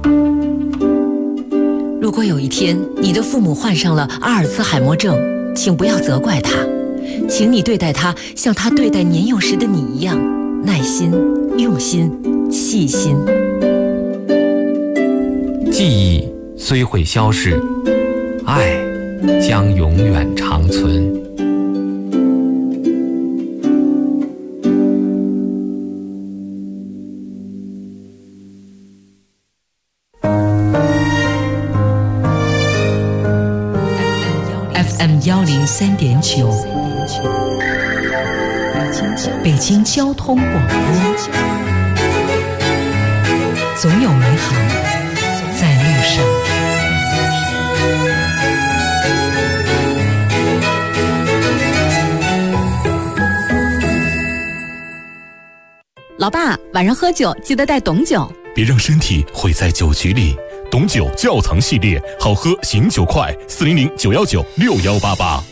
如果有一天你的父母患上了阿尔兹海默症，请不要责怪他，请你对待他像他对待年幼时的你一样，耐心、用心、细心。 记忆虽会消逝，爱将永远长存。 FM 103.9，北京交通广播，总有美好在路上。 老爸，晚上喝酒记得带董酒， 别让身体毁在酒局里。董酒窖藏系列，好喝醒酒快，400-919-6188。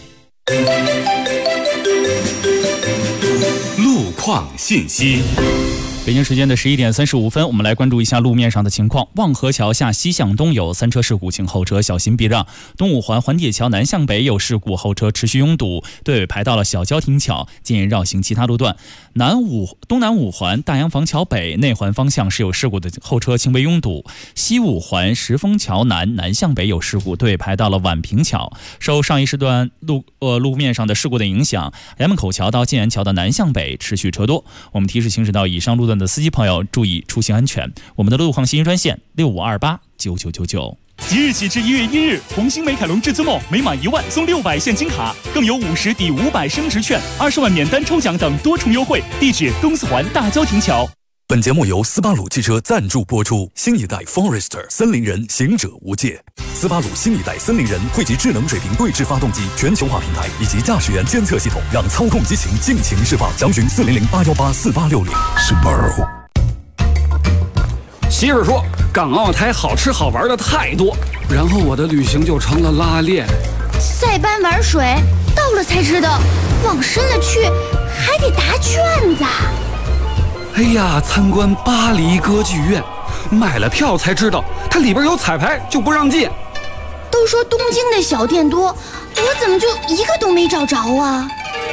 路况信息。 北京时间的11点35分，我们来关注一下路面上的情况。望河桥下西向东有3车事故，请后车小心避让。东五环环铁桥南向北有事故，后车持续拥堵，队尾排到了小交亭桥，建议绕行其他路段。东南五环大洋房桥北内环方向是有事故的，后车轻微拥堵。西五环石峰桥南向北有事故，队尾排到了宛平桥。受上一时段路面上的事故的影响，衙门口桥到建安桥的南向北持续车多。我们提示行驶到以上路段的司机朋友注意出行安全。我们的路况信息专线65289999。 即日起至1月1日，红星美凯龙至尊梦每满1万送600现金卡，更有50抵500升值券、20万免单抽奖等多重优惠。地址东四环大交亭桥。 本节目由斯巴鲁汽车赞助播出。新一代 Forester 森林人，行者无界。斯巴鲁新一代森林人汇集智能水平对置发动机全球化平台以及驾驶员监测系统，让操控激情尽情释放。详询400-818-4860。Subaru。 媳妇说，港澳台好吃好玩的太多，然后我的旅行就成了拉练。 塞班玩水，到了才知道，往深了去还得答卷子。 哎呀，参观巴黎歌剧院，买了票才知道它里边有彩排，就不让进。 都说东京的小店多，我怎么就一个都没找着啊？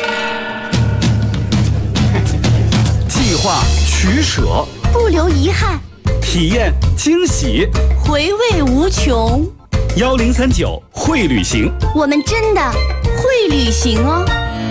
计划取舍， 不留遗憾， 体验惊喜， 回味无穷。 1039会旅行， 我们真的会旅行哦。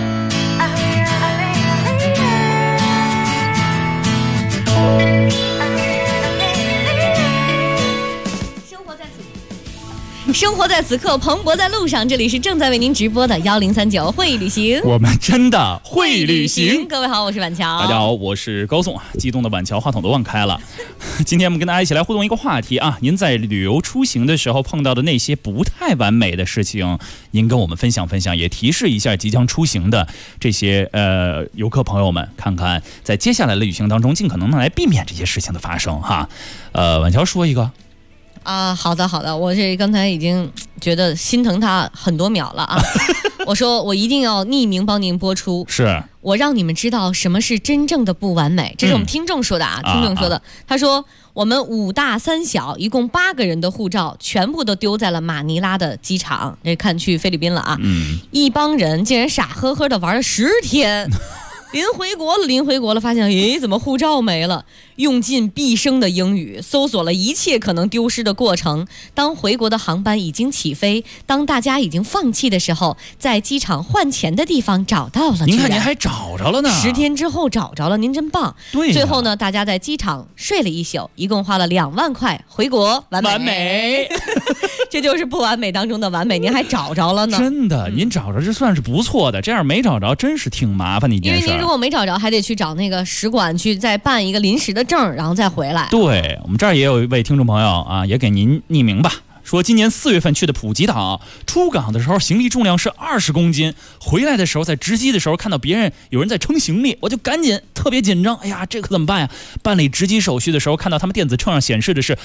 生活在此刻，蓬勃在路上。这里是正在为您直播的1039会旅行， 我们真的会旅行。 各位好，我是婉乔。 大家好，我是高颂。激动的婉乔话筒都忘开了。今天我们跟大家一起来互动一个话题啊，您在旅游出行的时候碰到的那些不太完美的事情，您跟我们分享分享，也提示一下即将出行的这些游客朋友们，看看在接下来的旅行当中尽可能来避免这些事情的发生哈。婉乔说一个。 好的，我这刚才已经觉得心疼他很多秒了啊！我说我一定要匿名帮您播出， 是我让你们知道什么是真正的不完美。这是我们听众说的听众说的。他说我们5大3小一共8个人的护照全部都丢在了马尼拉的机场，这看去菲律宾了啊！一帮人竟然傻呵呵的玩了10天。临回国了，发现怎么护照没了？用尽毕生的英语搜索了一切可能丢失的过程。当回国的航班已经起飞，当大家已经放弃的时候，在机场换钱的地方找到了。 您看您还找着了呢 ，10天之后找着了，您真棒。 对， 最后呢，大家在机场睡了1宿，一共花了2万块，回国完美。这就是不完美当中的完美，您还找着了呢。 真的，您找着这算是不错的，这样没找着真是挺麻烦的一件事。 因为您如果没找着，还得去找那个使馆去再办一个临时的证，然后再回来。 对，我们这儿也有一位听众朋友啊，也给您匿名吧。 说今年4月份去的普吉岛，出港的时候行李重量是20公斤，回来的时候在值机的时候看到有人在称行李，我就赶紧特别紧张，哎呀，这可怎么办呀？办理值机手续的时候，看到他们电子秤上显示的是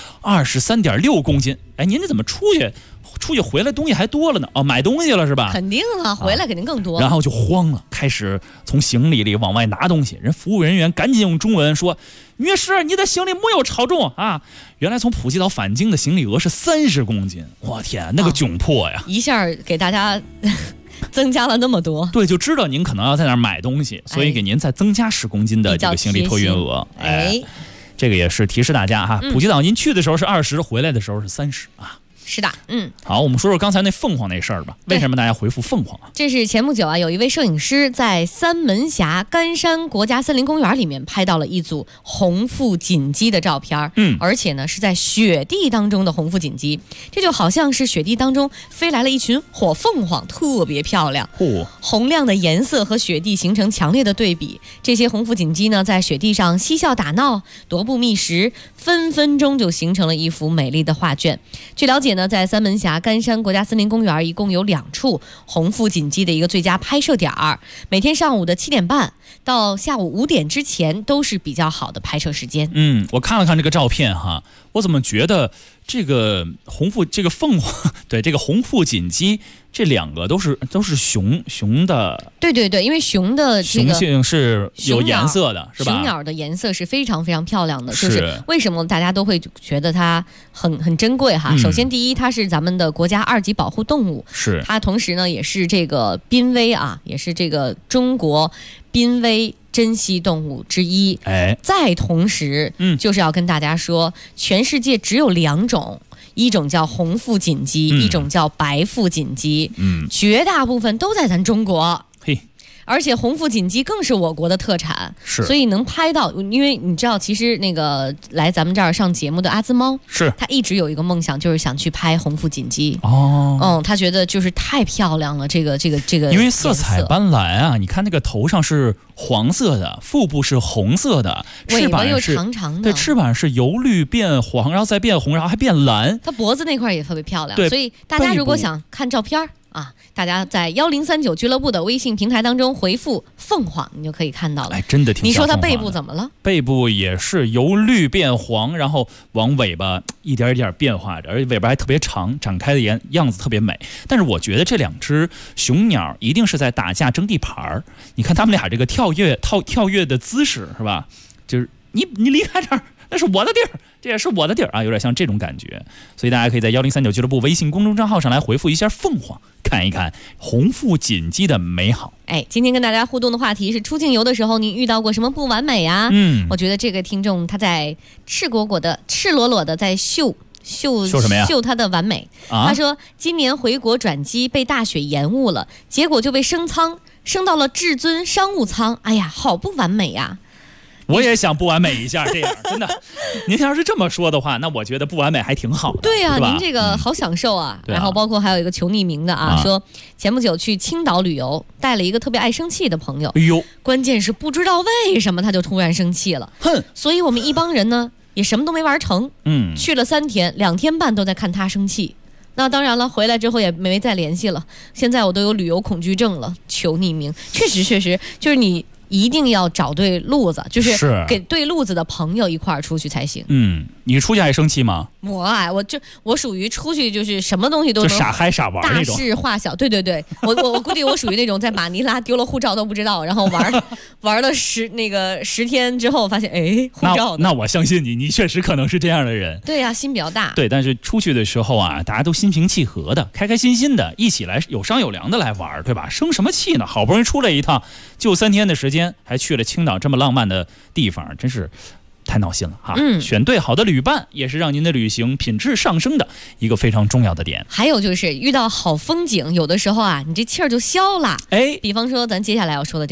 23.6公斤，哎，您这怎么出去回来东西还多了呢？哦，买东西了是吧？ 肯定啊，回来肯定更多。 然后就慌了，开始从行李里往外拿东西。人服务人员赶紧用中文说：“女士，你的行李没有超重啊！”原来从普吉岛返京的行李额是30公斤，我天，那个窘迫呀！ 一下给大家增加了那么多。 对，就知道您可能要在那儿买东西，所以给您再增加10公斤的这个行李托运额。哎，这个也是提示大家哈，普吉岛您去的时候是20，回来的时候是30啊。 是的， 好，我们说说刚才那凤凰那事儿吧。为什么大家回复凤凰啊？ 这是前不久啊，有一位摄影师在三门峡干山国家森林公园里面拍到了一组红腹锦鸡的照片，而且呢是在雪地当中的红腹锦鸡，这就好像是雪地当中飞来了一群火凤凰，特别漂亮。红亮的颜色和雪地形成强烈的对比，这些红腹锦鸡呢在雪地上嬉笑打闹，踱步觅食，分分钟就形成了一幅美丽的画卷。据了解呢，在三门峡干山国家森林公园一共有2处红腹锦鸡的一个最佳拍摄点，每天上午的7点半到下午5点之前都是比较好的拍摄时间。 我看了看这个照片哈，我怎么觉得这个凤凰对这个红腹锦鸡这2个都是雄的。对，因为雄的这个雄性是有颜色的，是吧？ 雄鸟的颜色是非常非常漂亮的，就是为什么大家都会觉得它很珍贵哈？首先第一，它是咱们的国家2级保护动物， 是它同时呢也是这个濒危啊，也是这个中国濒危珍稀动物之一。再同时，就是要跟大家说，全世界只有2种。一种叫红腹锦鸡，一种叫白腹锦鸡，绝大部分都在咱中国。而且红腹锦鸡更是我国的特产，所以能拍到。因为你知道，其实那个来咱们这儿上节目的阿兹猫，他一直有一个梦想，就是想去拍红腹锦鸡。他觉得就是太漂亮了，这个， 因为色彩斑斓啊！你看那个头上是黄色的，腹部是红色的， 尾巴又长长的， 对，翅膀是由绿变黄，然后再变红，然后还变蓝。 它脖子那块也特别漂亮，所以大家如果想看照片啊，大家在1039俱乐部的微信平台当中回复凤凰，你就可以看到了。 哎，真的挺像凤凰的。 你说它背部怎么了？ 背部也是由绿变黄，然后往尾巴一点一点变化着，而且尾巴还特别长，展开的样子特别美。但是我觉得这2只雄鸟一定是在打架争地盘儿。你看他们俩这个跳跃的姿势是吧？就是你离开这儿，那是我的地儿。这也是我的地儿啊，有点像这种感觉，所以大家可以在1039俱乐部微信公众账号上来回复一下凤凰，看一看红腹锦鸡的美好。 今天跟大家互动的话题是出境游的时候你遇到过什么不完美啊？我觉得这个听众他在赤裸裸的在秀什么呀？ 秀他的完美。他说今年回国转机被大雪延误了，结果就被升到了至尊商务舱，哎呀，好不完美呀！ 我也想不完美一下，这样真的。您要是这么说的话，那我觉得不完美还挺好的。 对呀，您这个好享受啊。然后包括还有一个求匿名的说前不久去青岛旅游，带了一个特别爱生气的朋友。关键是不知道为什么他就突然生气了。所以我们一帮人呢也什么都没玩成。去了3天，2天半都在看他生气。那当然了，回来之后也没再联系了。现在我都有旅游恐惧症了，求匿名。确实就是你一定要找对路子，就是给对路子的朋友一块儿出去才行。 你出去爱生气吗？ 我属于出去就是什么东西都能就傻嗨傻玩那种， 大事化小。对，我估计我属于那种在马尼拉丢了护照都不知道，然后玩了10天之后发现护照那我相信你确实可能是这样的人。 对呀，心比较大。 对，但是出去的时候啊，大家都心平气和的，开开心心的，一起来有商有量的来玩，对吧？生什么气呢？好不容易出来一趟，就3天的时间，还去了青岛这么浪漫的地方，真是太闹心了哈！选对好的旅伴也是让您的旅行品质上升的一个非常重要的点。 还有就是遇到好风景，有的时候啊，你这气儿就消了。 哎， 比方说咱接下来要说的这地儿，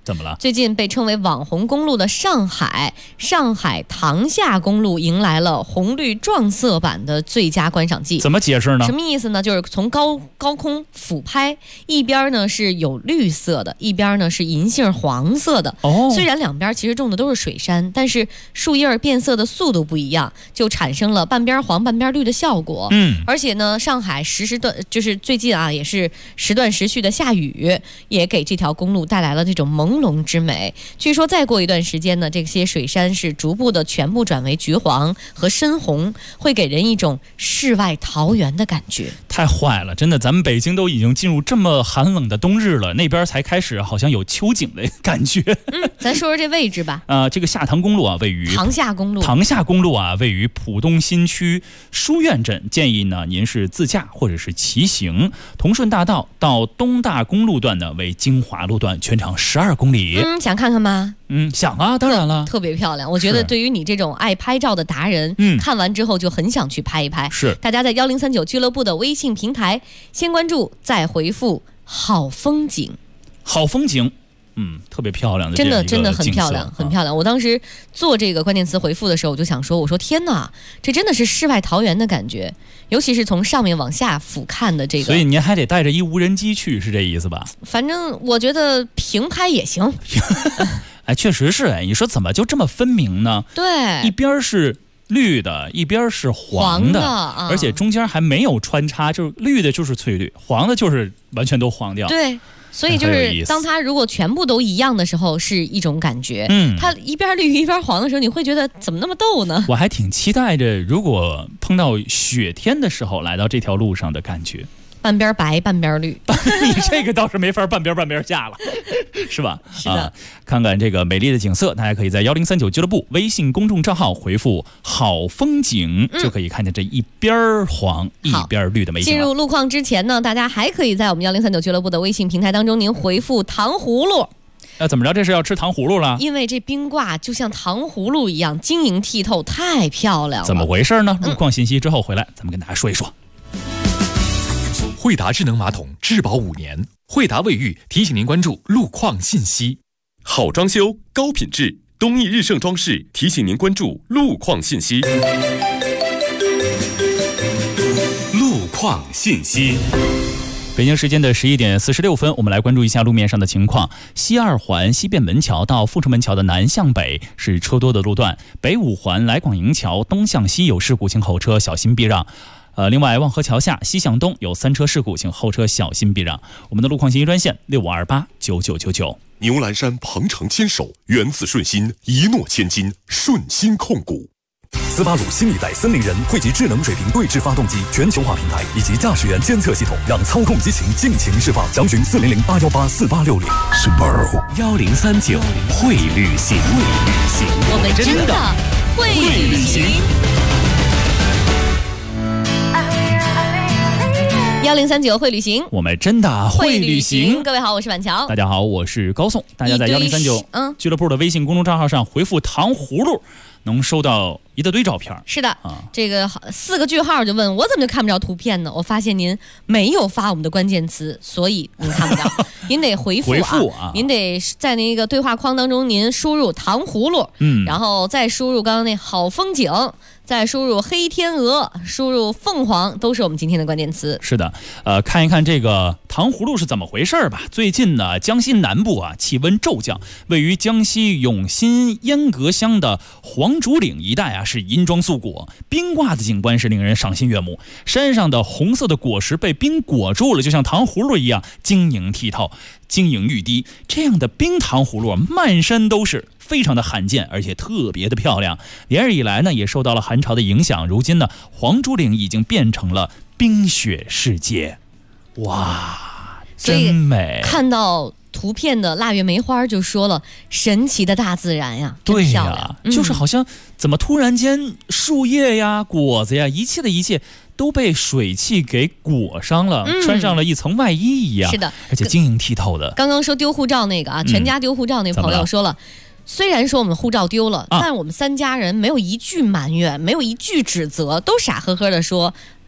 怎么了？ 最近被称为网红公路的上海塘厦公路迎来了红绿撞色版的最佳观赏季。 怎么解释呢？ 什么意思呢？就是从高空俯拍，一边呢是有绿色的，一边呢是银杏黄色的。虽然两边其实种的都是水杉，但是树叶变色的速度不一样，就产生了半边黄半边绿的效果。而且呢，上海就是最近啊，也是时断时续的下雨，也给这条公路带来了这种朦胧之美。据说再过一段时间呢，这些水杉是逐步的全部转为橘黄和深红，会给人一种世外桃源的感觉。 太坏了，真的，咱们北京都已经进入这么寒冷的冬日了，那边才开始好像有秋景的感觉。 咱说说这位置吧。 这个下塘公路啊，位于塘厦公路啊，位于浦东新区书院镇。建议呢，您是自驾或者是骑行。同顺大道到东大公路段呢为京华路段，全长12公里。 想看看吗？ 想啊，当然了， 特别漂亮。我觉得对于你这种爱拍照的达人，看完之后就很想去拍一拍。 是， 大家在1039俱乐部的微信平台先关注，再回复好风景。 好风景。特别漂亮的， 真的很漂亮，很漂亮。我当时做这个关键词回复的时候，我就想说，我说天哪，这真的是世外桃源的感觉，尤其是从上面往下俯瞰的这个。 所以您还得带着一无人机去，是这意思吧？ 反正我觉得平拍也行。 哎，确实是。你说怎么就这么分明呢？ 对， 一边是绿的，一边是黄的，而且中间还没有穿插，就是绿的就是翠绿，黄的就是完全都黄掉。 对。所以就是当它如果全部都一样的时候是一种感觉，它一边绿一边黄的时候，你会觉得怎么那么逗呢？ 我还挺期待着如果碰到雪天的时候来到这条路上的感觉。 半边白半边绿， 你这个倒是没法半边下了，是吧？ 是的。 看看这个美丽的景色，大家可以在1039俱乐部微信公众账号回复好风景，就可以看见这一边黄一边绿的美景。 进入路况之前呢，大家还可以在我们1039俱乐部的微信平台当中，您回复糖葫芦。 怎么着？这是要吃糖葫芦了？ 因为这冰挂就像糖葫芦一样晶莹剔透，太漂亮了。 怎么回事呢？路况信息之后回来，咱们跟大家说一说。 惠达智能马桶质保5年，惠达卫浴提醒您关注路况信息。好装修高品质，东义日盛装饰提醒您关注路况信息。路况信息。 北京时间的11点46分，我们来关注一下路面上的情况。西2环西便门桥到阜成门桥的南向北是车多的路段，北5环来广营桥东向西有事故，请后车小心避让。另外，望河桥下西向东有3车事故，请后车小心避让。我们的路况信息专线65289999。 牛栏山鹏程牵手，缘字顺心，一诺千金，顺心控股。 斯巴鲁新一代森林人汇集智能水平对置发动机、全球化平台以及驾驶员监测系统，让操控激情尽情释放。详询400-818-4860。 Subaru 1039会旅行， 我们真的会旅行。1039会旅行， 我们真的会旅行。 各位好，我是板桥。 大家好，我是高颂。大家在1039俱乐部的微信公众账号上回复糖葫芦，能收到一大堆照片。 是的，这个4个句号就问我怎么就看不着图片呢？我发现您没有发我们的关键词，所以您看不着。您得回复啊，您得在那个对话框当中您输入糖葫芦，然后再输入刚刚那好风景，再输入黑天鹅，输入凤凰，都是我们今天的关键词。 是的，看一看这个糖葫芦是怎么回事吧。最近呢，江西南部啊气温骤降，位于江西永新烟阁乡的黄竹岭一带啊是银装素裹，冰挂的景观是令人赏心悦目。山上的红色的果实被冰裹住了，就像糖葫芦一样晶莹剔透，晶莹欲滴。这样的冰糖葫芦满山都是，非常的罕见，而且特别的漂亮。连日以来呢，也受到了寒潮的影响，如今呢，黄竹岭已经变成了冰雪世界。哇，真美！ 看到图片的腊月梅花就说了，神奇的大自然呀， 对呀，就是好像怎么突然间树叶呀、果子呀，一切的一切都被水汽给裹上了，穿上了一层外衣一样。 是的， 而且晶莹剔透的。 刚刚说丢护照那个啊，全家丢护照那朋友说了。虽然说我们护照丢了，但我们3家人没有一句埋怨，没有一句指责，都傻呵呵的说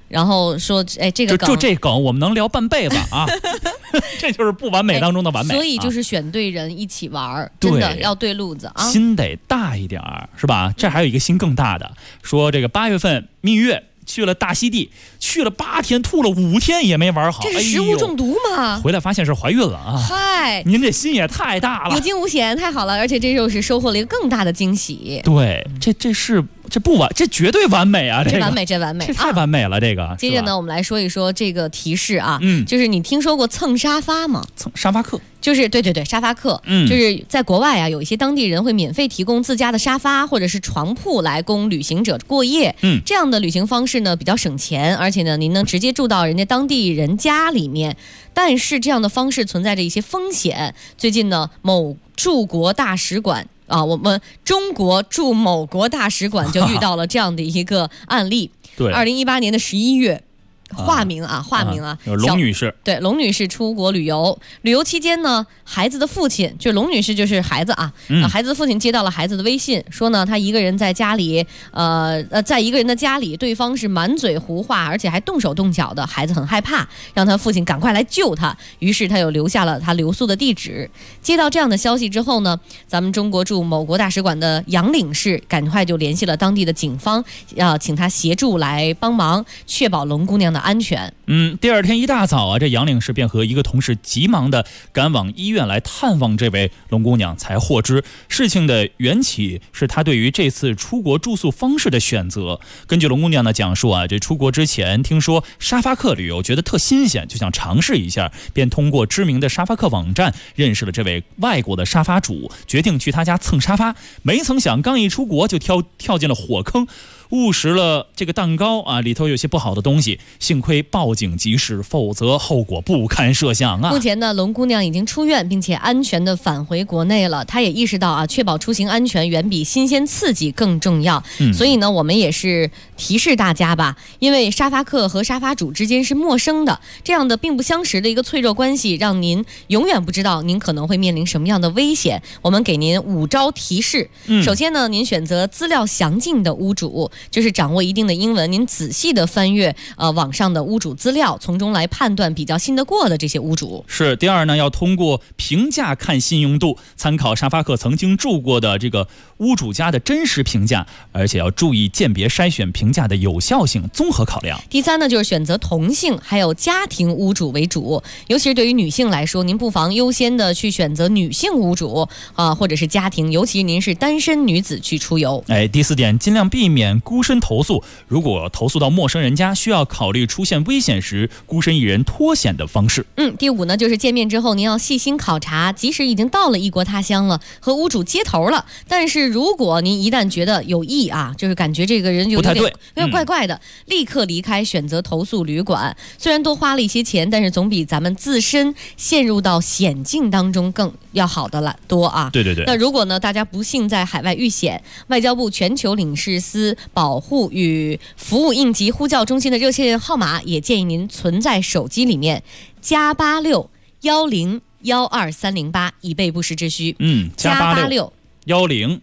然后说，哎，这个梗就这梗我们能聊半辈子啊，这就是不完美当中的完美。 所以就是选对人一起玩，真的要对路子啊， 心得大一点是吧？这还有一个心更大的，说这个8月份蜜月去了大溪地，去了8天，吐了5天也没玩好， 这是食物中毒吗？ 回来发现是怀孕了啊！ 嗨， 您这心也太大了， 有惊无险，太好了，而且这又是收获了一个更大的惊喜。 对，这不完，这绝对完美啊！ 这完美，这完美， 这太完美了。这个接着呢，我们来说一说这个提示啊，就是你听说过蹭沙发吗？ 蹭沙发客。 就是对沙发客，就是在国外啊，有一些当地人会免费提供自家的沙发或者是床铺来供旅行者过夜。这样的旅行方式呢比较省钱，而且呢您能直接住到人家当地人家里面。但是这样的方式存在着一些风险。最近呢，某驻国大使馆啊，我们中国驻某国大使馆就遇到了这样的一个案例。 对 ，2018年的11月。化名啊， 龙女士， 对，龙女士出国旅游期间呢，孩子的父亲就是龙女士，就是孩子啊，孩子的父亲接到了孩子的微信，说呢，他一个人在家里，在一个人的家里，对方是满嘴胡话，而且还动手动脚的，孩子很害怕，让他父亲赶快来救他，于是他又留下了他留宿的地址。接到这样的消息之后呢，咱们中国驻某国大使馆的杨领事赶快就联系了当地的警方，请他协助来帮忙，确保龙姑娘的安全。 第二天一大早啊，这杨领事便和一个同事急忙的赶往医院来探望这位龙姑娘，才获知事情的缘起是他对于这次出国住宿方式的选择。根据龙姑娘的讲述啊，这出国之前听说沙发客旅游觉得特新鲜，就想尝试一下，便通过知名的沙发客网站认识了这位外国的沙发主，决定去他家蹭沙发。没曾想刚一出国就跳进了火坑，误食了这个蛋糕啊，里头有些不好的东西，幸亏报警及时，否则后果不堪设想啊。 目前呢，龙姑娘已经出院，并且安全的返回国内了。她也意识到啊，确保出行安全远比新鲜刺激更重要。所以呢，我们也是提示大家吧，因为沙发客和沙发主之间是陌生的，这样的并不相识的一个脆弱关系，让您永远不知道您可能会面临什么样的危险。我们给您5招提示。首先呢，您选择资料详尽的屋主，就是掌握一定的英文，您仔细的翻阅网上的屋主资料，从中来判断比较信得过的这些屋主。 是。第二呢，要通过评价看信用度，参考沙发客曾经住过的这个屋主家的真实评价，而且要注意鉴别筛选评价的有效性，综合考量。 第三呢，就是选择同性还有家庭屋主为主，尤其是对于女性来说，您不妨优先的去选择女性屋主或者是家庭，尤其您是单身女子去出游。 第4点，尽量避免孤身投诉，如果投诉到陌生人家，需要考虑出现危险时孤身一人脱险的方式。 第5呢，就是见面之后您要细心考察，即使已经到了异国他乡了，和屋主接头了，但是如果您一旦觉得有异啊，就是感觉这个人有点怪怪的，立刻离开，选择投诉旅馆。虽然多花了一些钱，但是总比咱们自身陷入到险境当中更要好的多啊。 对。 那如果呢，大家不幸在海外遇险，外交部全球领事司保护与服务应急呼叫中心的热线号码也建议您存在手机里面，+86 10 12308，以备不时之需。+86 10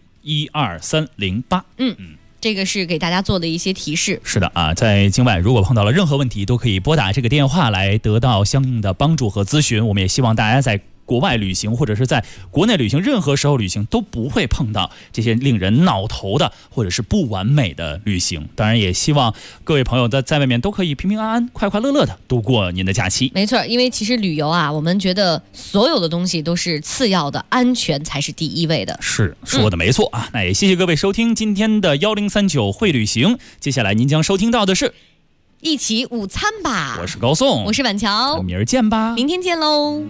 12308。 这个是给大家做的一些提示。 是的啊，在境外如果碰到了任何问题，都可以拨打这个电话来得到相应的帮助和咨询。我们也希望大家在国外旅行或者是在国内旅行，任何时候旅行都不会碰到这些令人挠头的或者是不完美的旅行。当然也希望各位朋友在外面都可以平平安安、快快乐乐的度过您的假期。 没错，因为其实旅游啊，我们觉得所有的东西都是次要的，安全才是第一位的。 是，说的没错啊。那也谢谢各位收听今天的1039会旅行。接下来您将收听到的是一起午餐吧。 我是高颂， 我是晚乔， 明儿见吧， 明天见喽。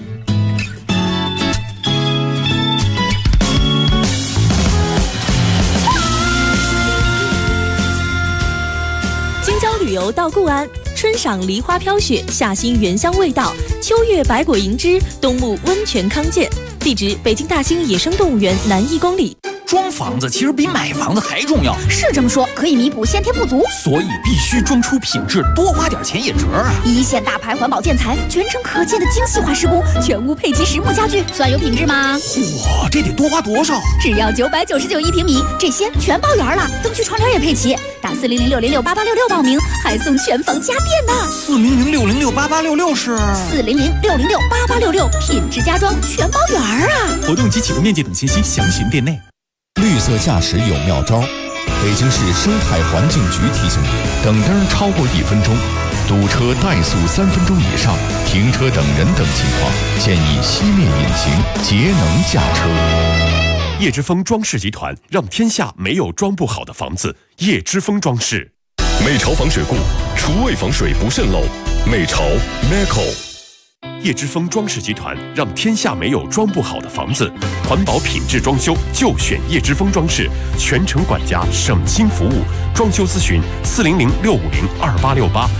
京郊旅游到固安，春赏梨花飘雪，夏兴原香味道，秋月百果迎之，冬沐温泉康健。地址：北京大兴野生动物园南1公里。 装房子其实比买房子还重要。 是这么说，可以弥补先天不足， 所以必须装出品质，多花点钱也值啊！ 一线大牌环保建材，全程可见的精细化施工，全屋配齐实木家具，算有品质吗？ 哇，这得多花多少？ 只要999一平米，这些全包圆了，灯具窗帘也配齐。打400-606-8866报名，还送全房家电呢。 400-606-8866是 400-606-8866，品质家装全包圆啊！ 活动及启动面积等信息详询店内。 绿色驾驶有妙招，北京市生态环境局提醒你：等灯超过1分钟，堵车怠速3分钟以上，停车等人等情况，建议熄灭引擎，节能驾车。 叶之峰装饰集团，让天下没有装不好的房子。叶之峰装饰， 美潮防水固，厨卫防水不渗漏。美潮 Meco。 叶之峰装饰集团，让天下没有装不好的房子。环保品质装修就选叶之峰装饰，全程管家，省心服务。装修咨询400-650-2868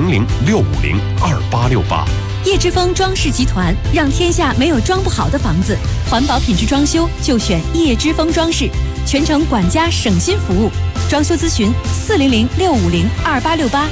400-650-2868。 叶之峰装饰集团，让天下没有装不好的房子。环保品质装修就选叶之峰装饰，全程管家，省心服务。装修咨询400-650-2868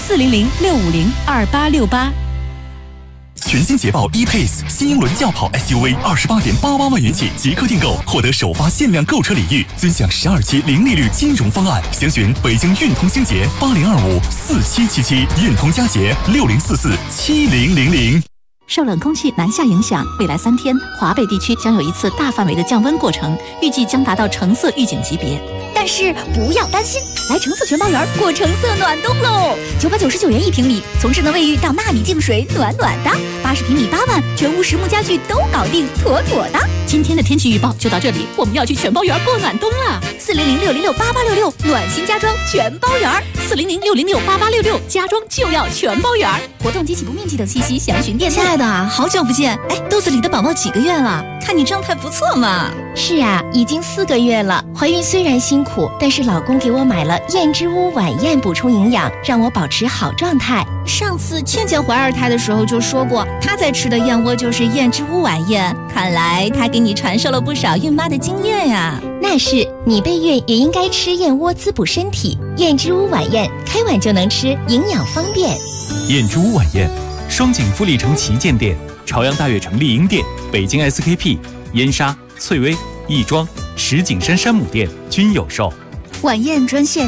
400-650-2868。 全新捷豹 E-Pace 新英伦轿跑 SUV28.88万元起即刻订购，获得首发限量购车礼遇，尊享12期零利率金融方案。详询北京运通星捷80254777，运通佳捷60447000。 受冷空气南下影响，未来3天，华北地区将有一次大范围的降温过程，预计将达到橙色预警级别。 但是不要担心，来橙色全包园过橙色暖冬喽！999元一平米，从智能卫浴到纳米净水，暖暖的。80平米8万，全屋实木家具都搞定，妥妥的。 今天的天气预报就到这里，我们要去全包园过暖冬了。 400-606-8866，暖心家装全包园。 400-606-8866，家装就要全包园。 活动及起步面积等信息详询店内。 亲爱的，好久不见！哎，肚子里的宝宝几个月了？看你状态不错嘛。 是啊，已经4个月了。怀孕虽然辛苦，但是老公给我买了燕之屋晚宴补充营养，让我保持好状态。 上次倩倩怀2胎的时候就说过，她在吃的燕窝就是燕之屋晚宴。看来她给你传授了不少孕妈的经验呀。 那是，你备孕也应该吃燕窝滋补身体。燕之屋晚宴，开碗就能吃，营养方便。 燕之屋晚宴，双井富力城旗舰店、朝阳大悦城丽婴店、北京 SKP、燕莎、翠微、亦庄、石景山山姆店均有售。 晚宴专线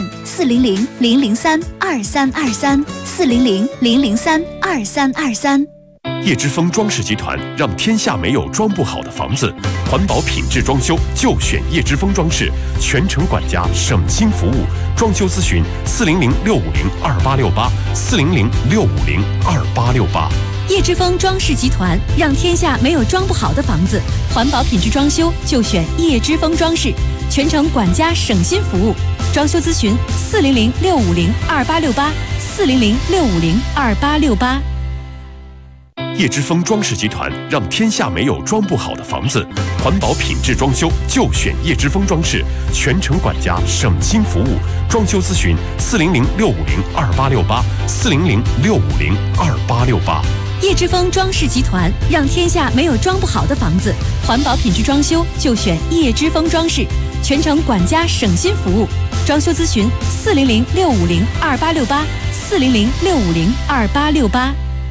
400-003-2323 400-003-2323。 叶之峰装饰集团，让天下没有装不好的房子。环保品质装修就选叶之峰装饰，全程管家，省心服务。装修咨询400-650-2868 400-650-2868。 叶之峰装饰集团，让天下没有装不好的房子。环保品质装修就选叶之峰装饰，全程管家，省心服务。装修咨询400-650-2868 400-650-2868。 叶之峰装饰集团，让天下没有装不好的房子。环保品质装修就选叶之峰装饰，全程管家，省心服务。装修咨询400-650-2868 400-650-2868。 叶之峰装饰集团，让天下没有装不好的房子。环保品质装修就选叶之峰装饰，全程管家，省心服务。装修咨询400-650-2868 400-650-2868。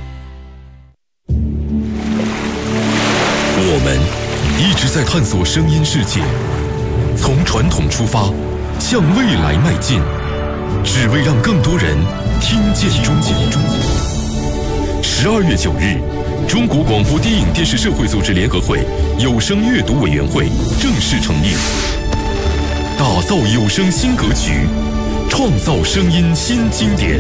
我们一直在探索声音世界，从传统出发，向未来迈进，只为让更多人听见中国。12月9日，中国广播电影电视社会组织联合会有声阅读委员会正式成立，打造有声新格局，创造声音新经典。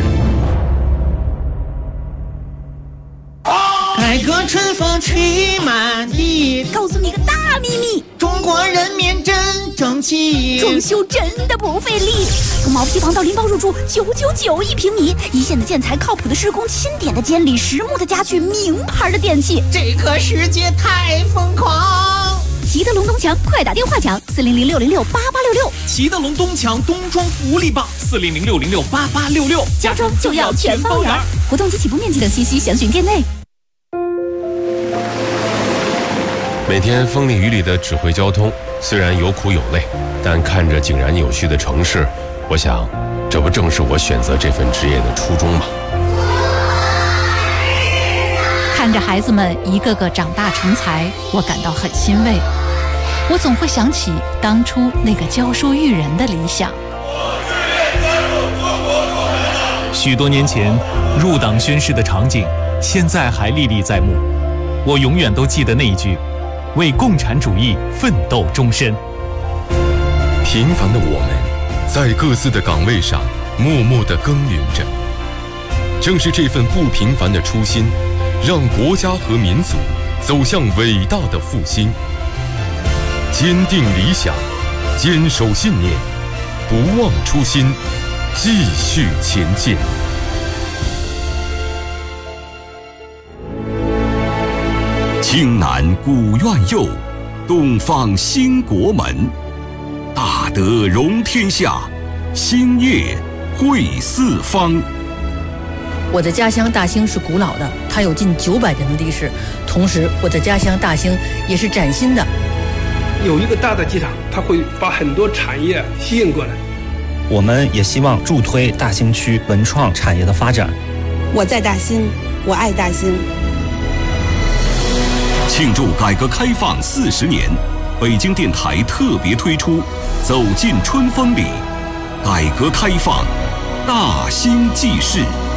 改革春风吹满地， 告诉你个大秘密， 中国人民真争气， 装修真的不费力。从毛坯房到拎包入住，999一平米，一线的建材，靠谱的施工，钦点的监理，实木的家具，名牌的电器， 这个世界太疯狂。 齐德龙东墙，快打电话抢400-606-8866。 齐德龙东墙冬装福利棒400-606-8866， 家装就要全包圆。活动及起步面积等信息详询店内。 每天风里雨里的指挥交通，虽然有苦有累，但看着井然有序的城市，我想，这不正是我选择这份职业的初衷吗？ 看着孩子们一个个长大成才，我感到很欣慰。我总会想起当初那个教书育人的理想。 许多年前入党宣誓的场景，现在还历历在目。我永远都记得那一句：为共产主义奋斗终身。 平凡的我们，在各自的岗位上默默地耕耘着。正是这份不平凡的初心，让国家和民族走向伟大的复兴。坚定理想，坚守信念，不忘初心，继续前进。 青南古院右，东方兴国门。大德容天下，兴业惠四方。 我的家乡大兴是古老的，它有近900年的历史。同时，我的家乡大兴也是崭新的。 有一个大的机场，它会把很多产业吸引过来。 我们也希望助推大兴区文创产业的发展。 我在大兴，我爱大兴。 庆祝改革开放40年，北京电台特别推出《走进春风里》，改革开放，大兴纪事。